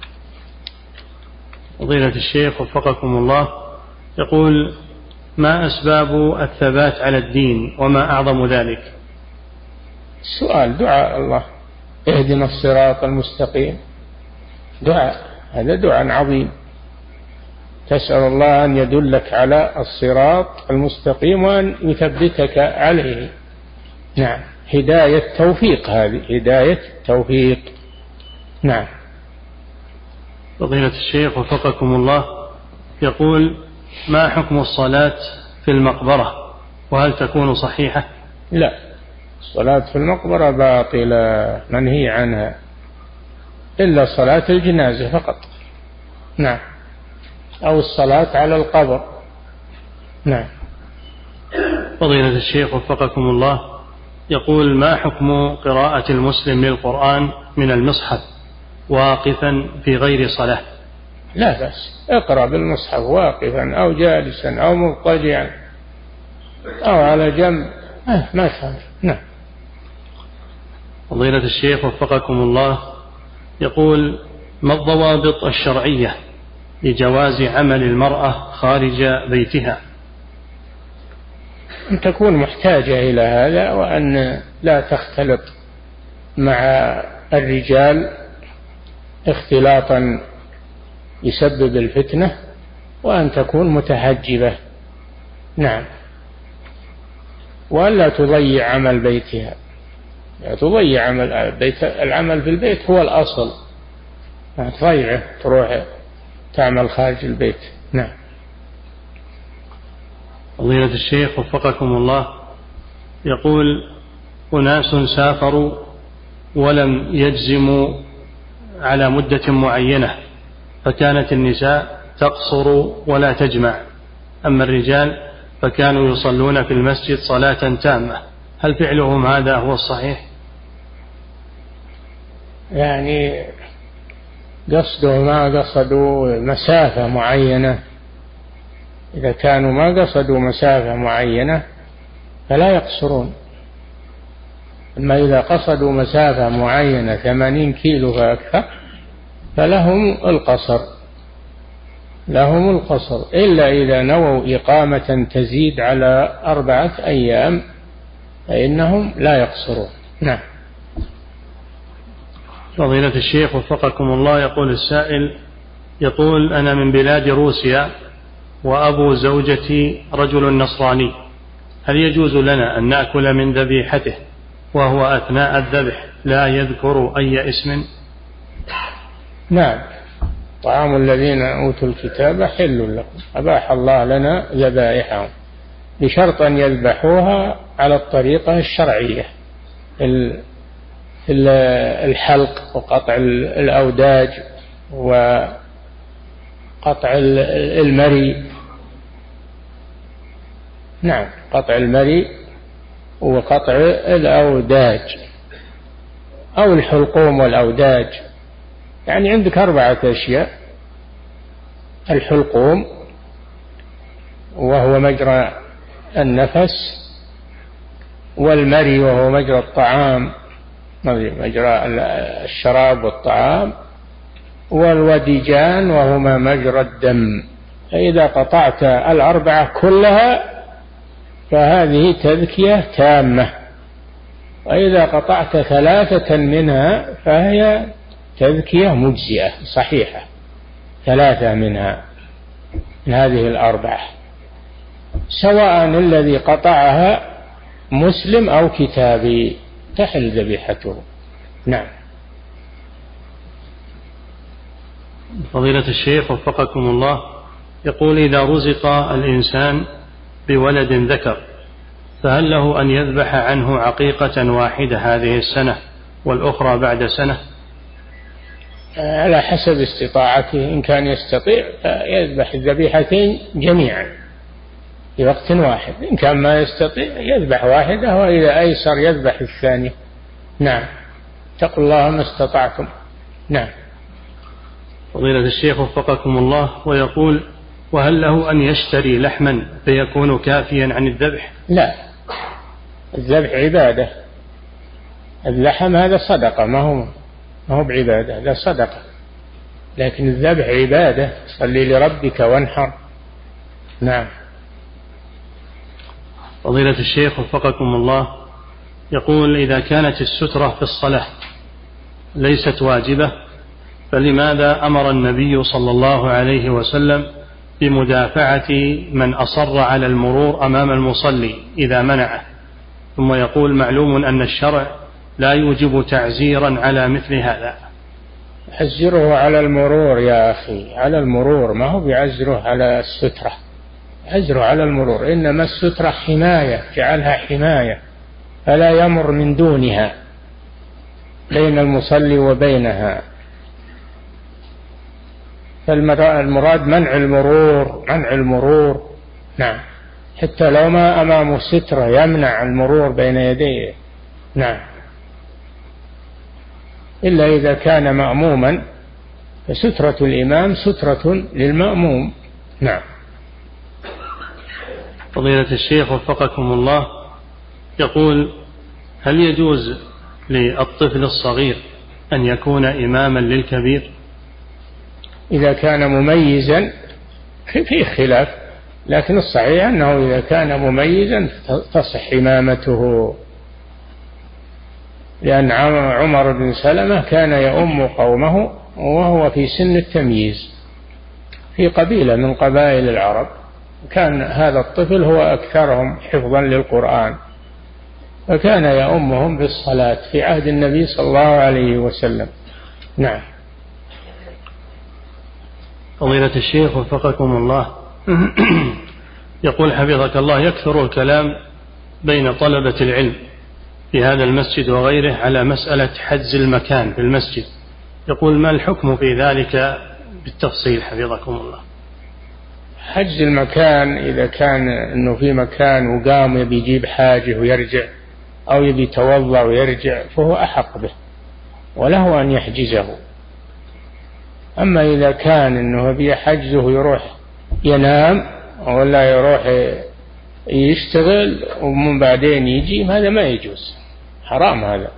فضيلة الشيخ وفقكم الله، يقول: ما أسباب الثبات على الدين وما أعظم ذلك؟ السؤال دعاء الله: اهدنا الصراط المستقيم. دعاء، هذا دعاء عظيم، تسأل الله أن يدلك على الصراط المستقيم وأن يثبتك عليه. نعم، هداية توفيق، هذه هداية توفيق. نعم. فضيلة الشيخ وفقكم الله، يقول: ما حكم الصلاة في المقبرة وهل تكون صحيحة؟ لا، الصلاة في المقبرة باطلة منهي عنها، إلا صلاة الجنازة فقط. نعم، أو الصلاة على القبر. نعم. فضيلة الشيخ وفقكم الله، يقول: ما حكم قراءة المسلم للقرآن من المصحف واقفا في غير صلاة؟ لا بأس، اقرأ بالمصحف واقفا أو جالسا أو مضطجعا أو على جنب، آه ما فهم. نعم. فضيلة الشيخ وفقكم الله، يقول: ما الضوابط الشرعية لجواز عمل المرأة خارج بيتها؟ أن تكون محتاجة إلى هذا، وأن لا تختلط مع الرجال اختلاطا يسبب الفتنة، وأن تكون متحجبة. نعم. وألا تضيع عمل بيتها، لا تضيع عمل بيت، العمل في البيت هو الأصل، لا تضيعه تروح تعمل خارج البيت. نعم. فضيلة الشيخ وفقكم الله، يقول: أناس سافروا ولم يجزموا على مدة معينة، فكانت النساء تقصر ولا تجمع، أما الرجال فكانوا يصلون في المسجد صلاة تامة، هل فعلهم هذا هو الصحيح؟ يعني قصدوا ما قصدوا مسافة معينة، إذا كانوا ما قصدوا مسافة معينة فلا يقصرون، أما إذا قصدوا مسافة معينة ثمانين كيلو فأكثر فلهم القصر، لهم القصر، إلا إذا نووا إقامة تزيد على أربعة أيام فإنهم لا يقصرون. نعم. فضيلة الشيخ وفقكم الله، يقول السائل: يقول: أنا من بلاد روسيا وأبو زوجتي رجل نصراني، هل يجوز لنا أن نأكل من ذبيحته وهو أثناء الذبح لا يذكر أي اسم؟ نعم. طعام الذين أوتوا الكتاب حل لكم، أباح الله لنا ذبائحهم بشرط أن يذبحوها على الطريقة الشرعية، الحلق وقطع الأوداج وقطع المري. نعم، قطع المري وقطع الأوداج أو الحلقوم والأوداج. يعني عندك أربعة أشياء: الحلقوم وهو مجرى النفس، والمري وهو مجرى الطعام، مجرى الشراب والطعام، والوديجان وهما مجرى الدم. فإذا قطعت الأربعة كلها فهذه تذكية تامة، وإذا قطعت ثلاثة منها فهي تذكية مجزئة صحيحة، ثلاثة منها من هذه الأربعة، سواء الذي قطعها مسلم أو كتابي تحل ذبيحته. نعم. فضيلة الشيخ وفقكم الله، يقول: إذا رزق الإنسان بولد ذكر فهل له أن يذبح عنه عقيقة واحدة هذه السنة والأخرى بعد سنة؟ على حسب استطاعته، إن كان يستطيع يذبح الذبيحتين جميعا في وقت واحد، إن كان ما يستطيع يذبح واحدة، وإذا أيسر يذبح الثانية. نعم. اتقوا الله ما استطعتم. نعم. فضيلة الشيخ وفقكم الله، ويقول: وهل له أن يشتري لحما فيكون كافيا عن الذبح؟ لا، الذبح عبادة، اللحم هذا صدقة، ما هو ما هو بعبادة، هذا صدقة، لكن الذبح عبادة، صلي لربك وانحر. نعم. فضيلة الشيخ وفقكم الله، يقول: إذا كانت السترة في الصلاة ليست واجبة فلماذا أمر النبي صلى الله عليه وسلم بمدافعة من أصر على المرور أمام المصلي إذا منعه؟ ثم يقول: معلوم أن الشرع لا يوجب تعزيرا على مثل هذا. عزره على المرور يا أخي، على المرور، ما هو بعزره على السترة، عزره على المرور، إنما السترة حماية، جعلها حماية فلا يمر من دونها بين المصلي وبينها، فالمراد منع المرور، منع المرور. نعم. حتى لو ما أمامه سترة يمنع المرور بين يديه. نعم. إلا إذا كان مأموما فسترة الإمام سترة للمأموم. نعم. فضيلة الشيخ وفقكم الله، يقول: هل يجوز للطفل الصغير أن يكون إماما للكبير؟ إذا كان مميزا في خلاف، لكن الصحيح أنه إذا كان مميزا تصح إمامته. لأن عمر بن سلمة كان يؤم قومه وهو في سن التمييز في قبيلة من قبائل العرب، كان هذا الطفل هو أكثرهم حفظا للقرآن، فكان يؤمهم بالصلاة في عهد النبي صلى الله عليه وسلم. نعم. فضيلة الشيخ وفقكم الله، يقول حفظك الله: يكثر الكلام بين طلبة العلم في هذا المسجد وغيره على مسألة حجز المكان في المسجد، يقول: ما الحكم في ذلك بالتفصيل حفظكم الله؟ حجز المكان إذا كان أنه في مكان وقام يبي يجيب حاجة ويرجع أو يبي يتوضأ ويرجع فهو أحق به وله أن يحجزه. أما إذا كان أنه يبي يحجزه ويروح ينام ولا يروح يشتغل ومن بعدين يجي، هذا ما يجوز، حرام هذا،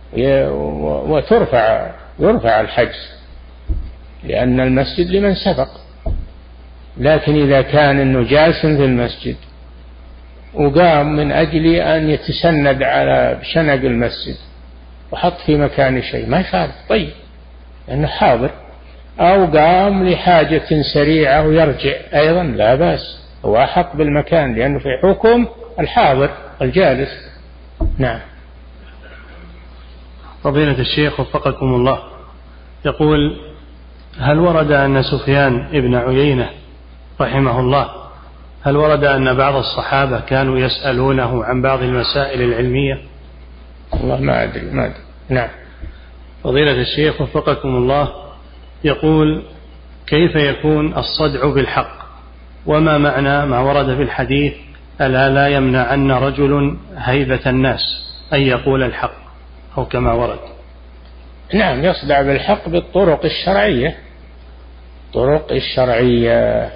وترفع يرفع الحجز لأن المسجد لمن سبق. لكن إذا كان أنه جالس في المسجد وقام من أجل أن يتسند على شنق المسجد وحط في مكان شيء ما يخالف، طيب لأنه حاضر، أو قام لحاجة سريعة ويرجع أيضا لا بأس، هو أحق بالمكان لأنه في حكم الحاضر الجالس. نعم. فضيلة الشيخ وفقكم الله، يقول: هل ورد أن سفيان ابن عيينة رحمه الله هل ورد أن بعض الصحابة كانوا يسألونه عن بعض المسائل العلمية؟ والله ما أدري ما أدري. نعم. فضيلة الشيخ وفقكم الله، يقول: كيف يكون الصدع بالحق؟ وما معنى ما ورد في الحديث: ألا لا يمنعن رجل هيبة الناس أن يقول الحق، أو كما ورد؟ نعم، يصدع بالحق بالطرق الشرعية، الطرق الشرعية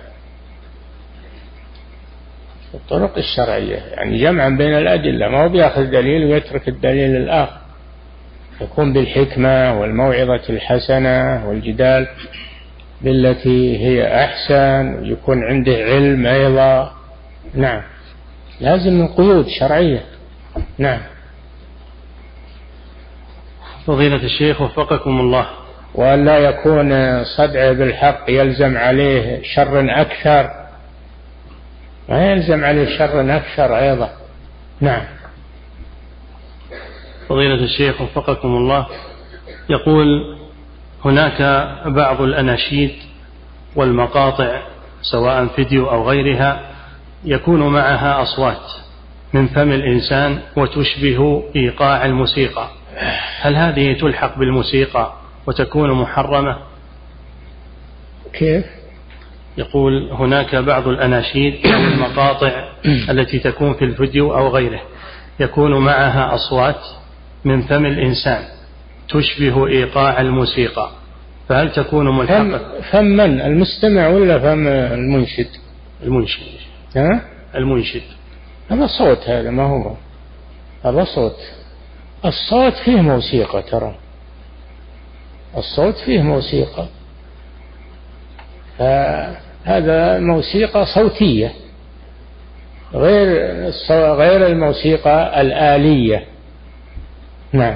الطرق الشرعية يعني جمعا بين الأدلة، ما هو بيأخذ دليل ويترك الدليل الآخر، يكون بالحكمة والموعظة الحسنة والجدال بالتي هي أحسن، ويكون عنده علم أيضا. نعم، لازم من قيود شرعية. نعم. فضيلة الشيخ وفقكم الله، وأن لا يكون صدعه بالحق يلزم عليه شر أكثر، ما يلزم عليه شر أكثر أيضا. نعم. فضيلة الشيخ وفقكم الله، يقول: هناك بعض الأناشيد والمقاطع سواء فيديو أو غيرها يكون معها أصوات من فم الإنسان وتشبه إيقاع الموسيقى، هل هذه تلحق بالموسيقى وتكون محرمة؟ كيف؟ يقول: هناك بعض الأناشيد والمقاطع التي تكون في الفيديو أو غيره يكون معها أصوات من فم الإنسان تشبه إيقاع الموسيقى، فهل تكون ملحقة؟ فم من المستمع ولا فم المنشد؟ المنشد. ها؟ المنشد. هذا صوت، هذا ما هو، هذا صوت. الصوت فيه موسيقى، ترى الصوت فيه موسيقى، فهذا موسيقى صوتية غير غير الموسيقى الآلية. نعم.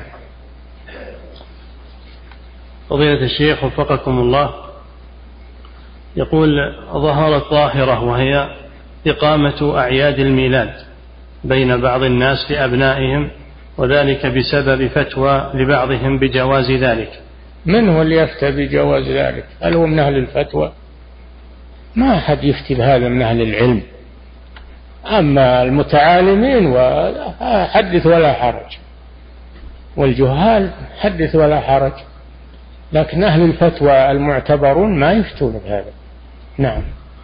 فضيلة الشيخ وفقكم الله، يقول: ظهرت ظاهرة وهي إقامة أعياد الميلاد بين بعض الناس لأبنائهم، وذلك بسبب فتوى لبعضهم بجواز ذلك. من هو اللي يفتى بجواز ذلك؟ هل هو من أهل الفتوى؟ ما أحد يفتي بهذا من أهل العلم، أما المتعالمين وحدث ولا حرج، والجهال حدث ولا حرج، لكن أهل الفتوى المعتبرون ما يفتون بهذا. نعم.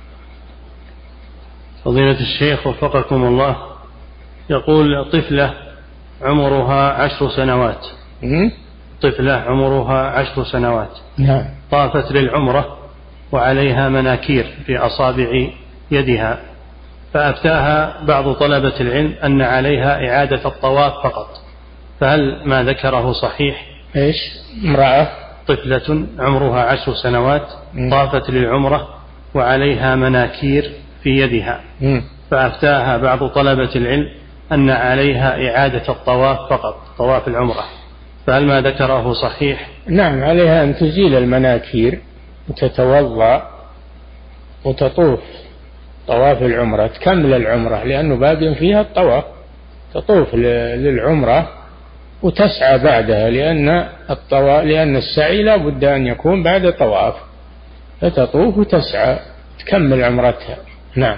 فضيلة الشيخ وفقكم الله، يقول: طفلة عمرها عشر سنوات طفلة عمرها عشر سنوات نعم. طافت للعمرة وعليها مناكير في أصابع يدها، فأفتاها بعض طلبة العلم أن عليها إعادة الطواف فقط، فهل ما ذكره صحيح؟ إيش؟ امرأة طفلة عمرها عشر سنوات طافت للعمرة وعليها مناكير في يدها، م. فأفتاها بعض طلبة العلم أن عليها إعادة الطواف فقط، طواف العمرة، فهل ما ذكره صحيح؟ نعم، عليها أن تزيل المناكير وتتوضأ وتطوف طواف العمرة، تكمل العمرة لأنه باقي فيها الطواف، تطوف للعمرة وتسعى بعدها، لأن الطواف لأن السعي لا بد أن يكون بعد طواف، فتطوف وتسعى تكمل عمرتها. نعم.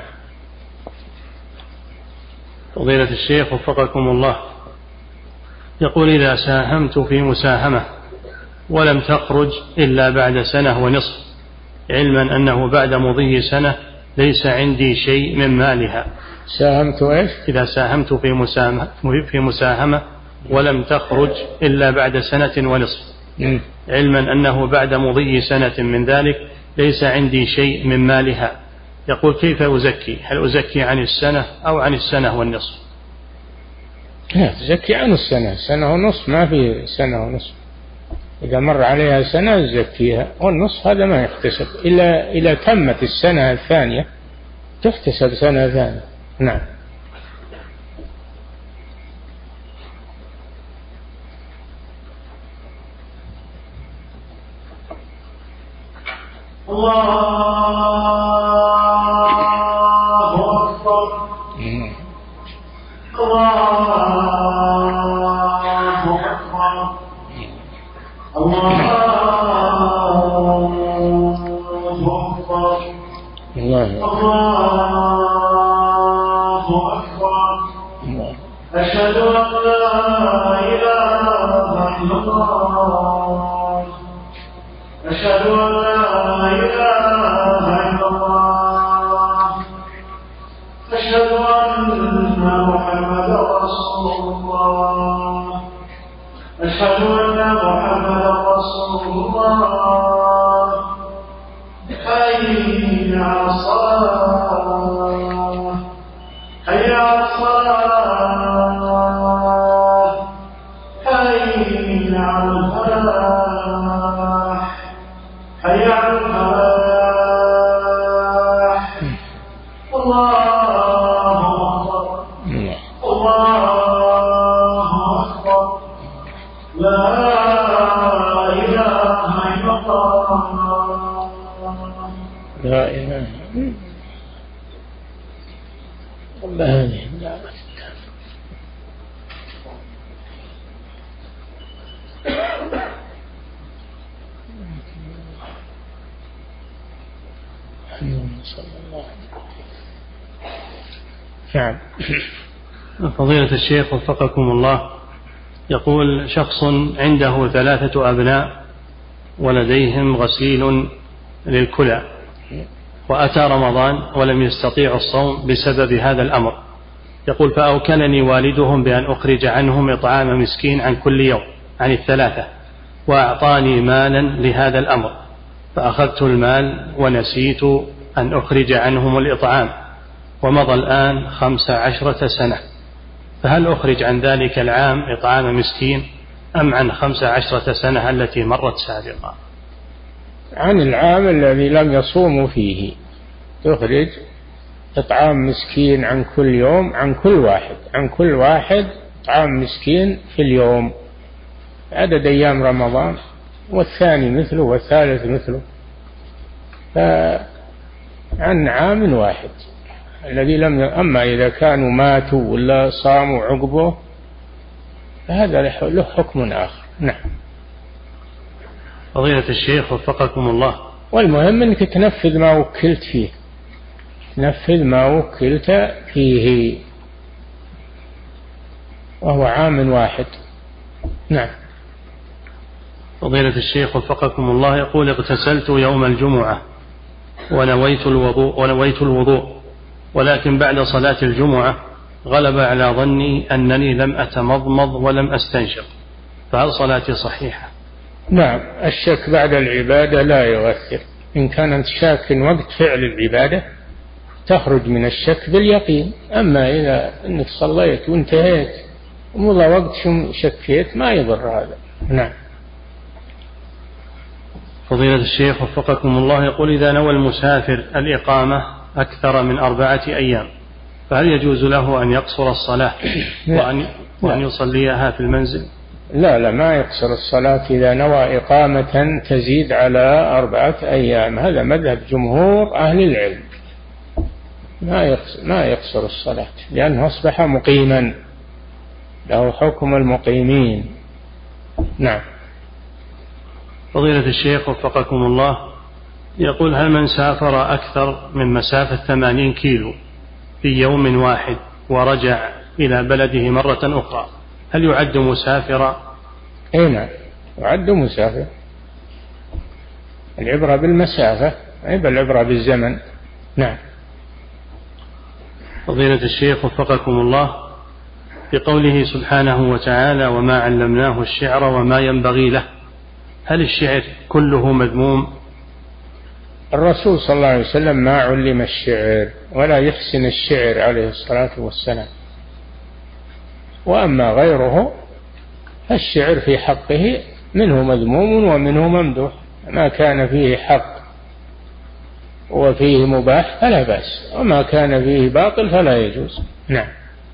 فضيلة الشيخ وفقكم الله، يقول إذا ساهمت في مساهمة ولم تخرج إلا بعد سنة ونصف، علما أنه بعد مضي سنة ليس عندي شيء من مالها. ساهمت إيش؟ إذا ساهمت في مساهمة, في مساهمة ولم تخرج إلا بعد سنة ونصف، م. علما أنه بعد مضي سنة من ذلك ليس عندي شيء من مالها، يقول كيف أزكي؟ هل أزكي عن السنة أو عن السنة والنصف؟ لا، تزكي عن السنة، سنة ونصف ما في سنة ونصف، إذا مر عليها سنة تزكيها، والنصف هذا ما يحتسب إلا إذا تمت السنة الثانية تحتسب سنة ثانية. نعم. الله أكبر. الله أكبر. الله أكبر. الله أكبر. أشهد أن لا إله إلا الله. أشهد أن لا إله إلا الله. أشهد أن محمدا رسول الله. أشهد أن محمدا رسول الله. حي على الصلاة. حي على الصلاة. حي على الفلاح. حي على الفلاح. الله أكبر. الله أكبر. لا إله إلا الله. لا إله إلا هذه الدعوة. نعم. فضيلة الشيخ وفقكم الله، يقول شخص عنده ثلاثة أبناء ولديهم غسيل للكلى، وأتى رمضان ولم يستطيع الصوم بسبب هذا الأمر، يقول فأوكلني والدهم بأن أخرج عنهم إطعام مسكين عن كل يوم عن الثلاثة، وأعطاني مالا لهذا الأمر، فأخذت المال ونسيت أن أخرج عنهم الإطعام، ومضى الآن خمس عشرة سنة، فهل أخرج عن ذلك العام إطعام مسكين أم عن خمس عشرة سنة التي مرت سابقا؟ عن العام الذي لم يصوموا فيه تخرج إطعام مسكين عن كل يوم، عن كل واحد عن كل واحد إطعام مسكين في اليوم عدد أيام رمضان، والثاني مثله والثالث مثله، فعن عام واحد الذي لم ي... أما إذا كانوا ماتوا ولا صاموا عقبه فهذا له حكم آخر. نعم. فضيلة الشيخ وفقكم الله، والمهم أنك تنفذ ما وكلت فيه، تنفذ ما وكلت فيه، وهو عام واحد. نعم. فضيلة الشيخ وفقكم الله، يقول اغتسلت يوم الجمعة ونويت الوضوء ونويت الوضوء ولكن بعد صلاة الجمعة غلب على ظني أنني لم أتمضمض ولم أستنشق، فهل صلاتي صحيحة؟ نعم، الشك بعد العبادة لا يؤثر، إن كانت شاك وقت فعل العبادة تخرج من الشك باليقين، أما إذا أنك صليت وانتهيت ومضى وقت شكيت ما يضر هذا. نعم. فضيلة الشيخ وفقكم الله، يقول إذا نوى المسافر الإقامة أكثر من أربعة أيام فهل يجوز له أن يقصر الصلاة وأن, وأن يصليها في المنزل؟ لا لا ما يقصر الصلاة إذا نوى إقامة تزيد على أربعة أيام، هذا مذهب جمهور أهل العلم. ما يقصر, ما يقصر الصلاة لأنه أصبح مقيما، له حكم المقيمين. نعم. فضيلة الشيخ وفقكم الله، يقول: هل من سافر أكثر من مسافة ثمانين كيلو في يوم واحد ورجع إلى بلده مرة أخرى هل يعد مسافرا؟ أي نعم يعد مسافر. العبرة بالمسافة أي العبرة بالزمن. نعم. فضيلة الشيخ وفقكم الله، بقوله سبحانه وتعالى: وما علمناه الشعر وما ينبغي له، هل الشعر كله مذموم؟ الرسول صلى الله عليه وسلم ما علم الشعر ولا يحسن الشعر عليه الصلاة والسلام. وأما غيره الشعر في حقه منه مذموم ومنه ممدوح، ما كان فيه حق وفيه مباح فلا بأس، وما كان فيه باطل فلا يجوز. نعم.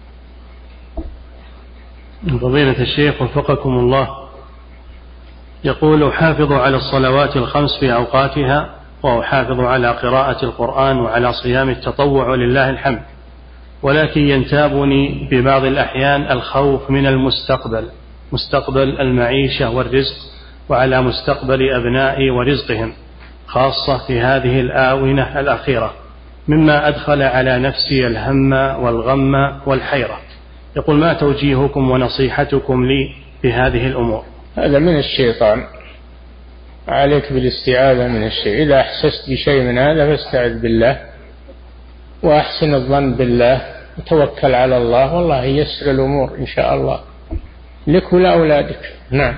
فضيلة الشيخ وفقكم الله، يقول: أحافظ على الصلوات الخمس في أوقاتها، وأحافظ على قراءة القرآن وعلى صيام التطوع ولله الحمد، ولكن ينتابني في بعض الأحيان الخوف من المستقبل، مستقبل المعيشة والرزق، وعلى مستقبل أبنائي ورزقهم، خاصة في هذه الآونة الأخيرة، مما أدخل على نفسي الهم والغم والحيرة. يقول: ما توجيهكم ونصيحتكم لي في هذه الأمور؟ هذا من الشيطان، عليك بالاستعاذة من الشيء. إذا أحسست بشيء من هذا فاستعذ بالله وأحسن الظن بالله وتوكل على الله، والله يسر الأمور إن شاء الله لك ولأولادك. نعم.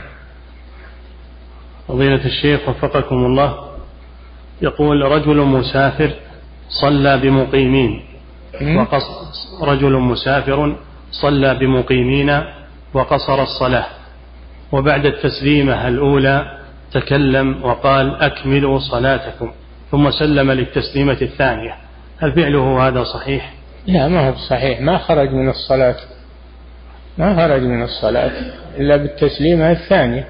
فضيلة الشيخ وفقكم الله، يقول: رجل مسافر صلى بمقيمين وقصر رجل مسافر صلى بمقيمين وقصر الصلاة، وبعد التسليمة الأولى تكلم وقال: أكملوا صلاتكم، ثم سلم للتسليمة الثانية، هل فعله هذا صحيح؟ لا ما هو صحيح، ما خرج من الصلاة، ما خرج من الصلاة إلا بالتسليمة الثانية،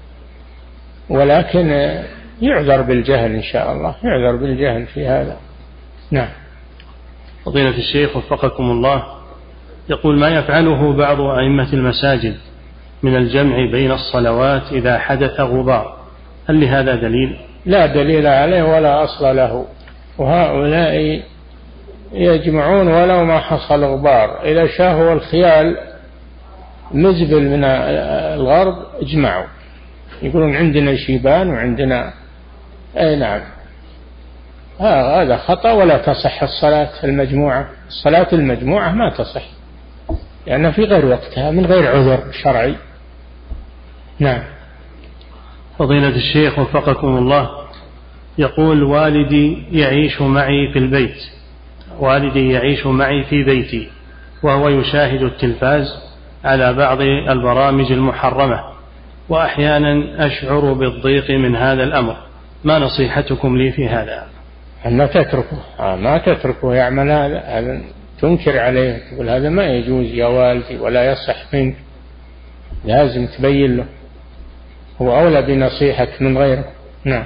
ولكن يعذر بالجهل إن شاء الله، يعذر بالجهل في هذا. نعم. فضيلة الشيخ وفقكم الله، يقول: ما يفعله بعض أئمة المساجد من الجمع بين الصلوات إذا حدث غبار، هل لهذا دليل؟ لا دليل عليه ولا أصل له، وهؤلاء يجمعون ولو ما حصل غبار، إذا شاهوا الخيال مزبل من الغرب اجمعوا، يقولون عندنا شيبان وعندنا. أي نعم، هذا خطأ ولا تصح الصلاة المجموعة. الصلاة المجموعة ما تصح لأنها في غير وقتها من غير عذر شرعي. نعم. فضيلة الشيخ وفقكم الله، يقول: والدي يعيش معي في البيت والدي يعيش معي في بيتي، وهو يشاهد التلفاز على بعض البرامج المحرمة، وأحيانا أشعر بالضيق من هذا الأمر، ما نصيحتكم لي في هذا؟ ما تتركه ما تتركه يعمل هذا، تنكر عليه، تقول هذا ما يجوز يا والدي ولا يصح منك، لازم تبين له، هو أولى بنصيحك من غيره. نعم.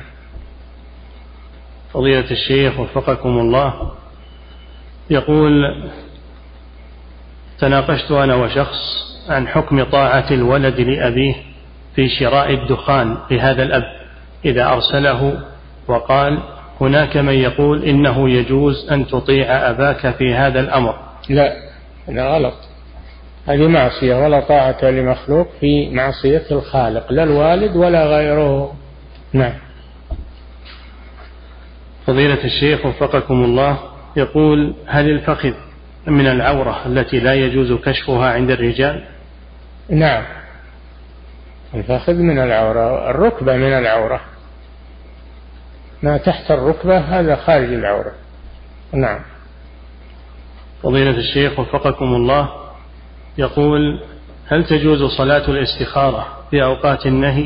فضيلة الشيخ وفقكم الله، يقول: تناقشت أنا وشخص عن حكم طاعة الولد لأبيه في شراء الدخان لهذا الأب إذا أرسله، وقال: هناك من يقول إنه يجوز أن تطيع أباك في هذا الأمر. لا، هذا غلط، هذه معصية، ولا طاعة لمخلوق في معصية الخالق، لا الوالد ولا غيره. نعم. فضيلة الشيخ وفقكم الله، يقول: هل الفخذ من العورة التي لا يجوز كشفها عند الرجال؟ نعم، الفخذ من العورة، الركبة من العورة، ما تحت الركبة هذا خارج العورة. نعم. فضيلة الشيخ وفقكم الله، يقول: هل تجوز صلاة الاستخارة في أوقات النهي؟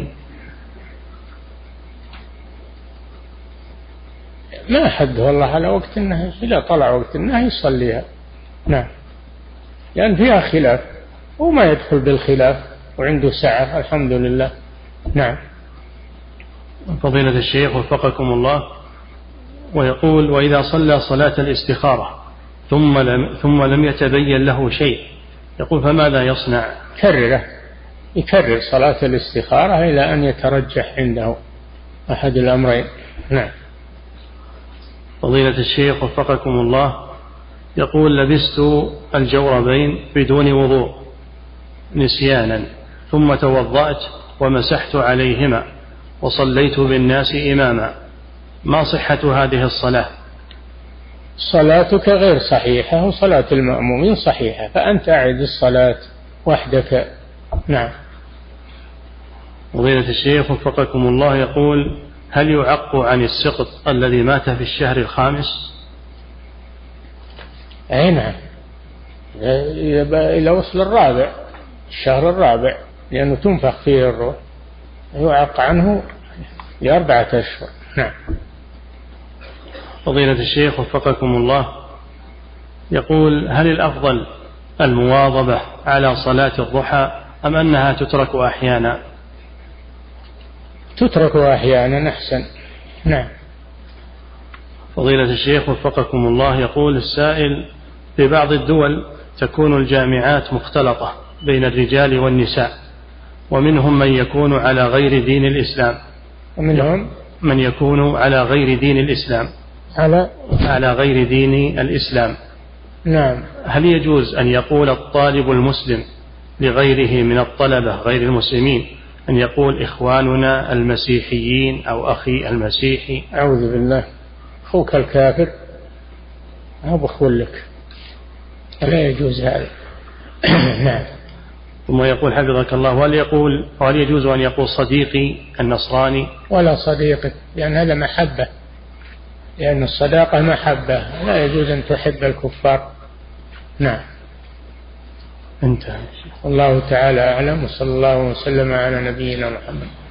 ما حد والله على وقت النهي، إذا طلع وقت النهي يصليها. نعم، لأن فيها خلاف وما يدخل بالخلاف، وعنده سعة الحمد لله. نعم. فضيلة الشيخ وفقكم الله، ويقول: وإذا صلى صلاة الاستخارة ثم لم, ثم لم يتبين له شيء، يقول فماذا يصنع؟ كرره، يكرر صلاة الاستخارة إلى أن يترجح عنده أحد الأمرين. نعم. فضيلة الشيخ وفقكم الله، يقول: لبست الجوربين بدون وضوء نسيانا، ثم توضأت ومسحت عليهما وصليت بالناس إماما، ما صحة هذه الصلاة؟ صلاتك غير صحيحة وصلاة المأمومين صحيحة، فأنت أعد الصلاة وحدك. نعم. فضيلة الشيخ وفقكم الله، يقول: هل يعق عن السقط الذي مات في الشهر الخامس؟ أي نعم، إلى وصل الرابع، الشهر الرابع، لأنه تنفخ فيه الروح، يعق عنه لأربعة أشهر. نعم. فضيلة الشيخ وفقكم الله، يقول: هل الأفضل المواظبة على صلاة الضحى أم أنها تترك أحيانا؟ تترك أحيانا أحسن. نعم. فضيلة الشيخ وفقكم الله، يقول السائل: في بعض الدول تكون الجامعات مختلطة بين الرجال والنساء، ومنهم من يكون على غير دين الإسلام، ومنهم من يكون على غير دين الإسلام على على غير دين الإسلام. نعم. هل يجوز أن يقول الطالب المسلم لغيره من الطلبة غير المسلمين أن يقول إخواننا المسيحيين أو أخي المسيحي؟ أعوذ بالله، أخوك الكافر أو أخو لك، لا يجوز هذا. نعم. ثم يقول حفظك الله: هل يقول وهل يجوز أن يقول صديقي النصراني؟ ولا صديقك، لأن هذا محبة، لأن الصداقة محبة، لا يجوز أن تحب الكفار. نعم. انتهى. الله تعالى أعلم، وصلى الله وسلم على نبينا محمد.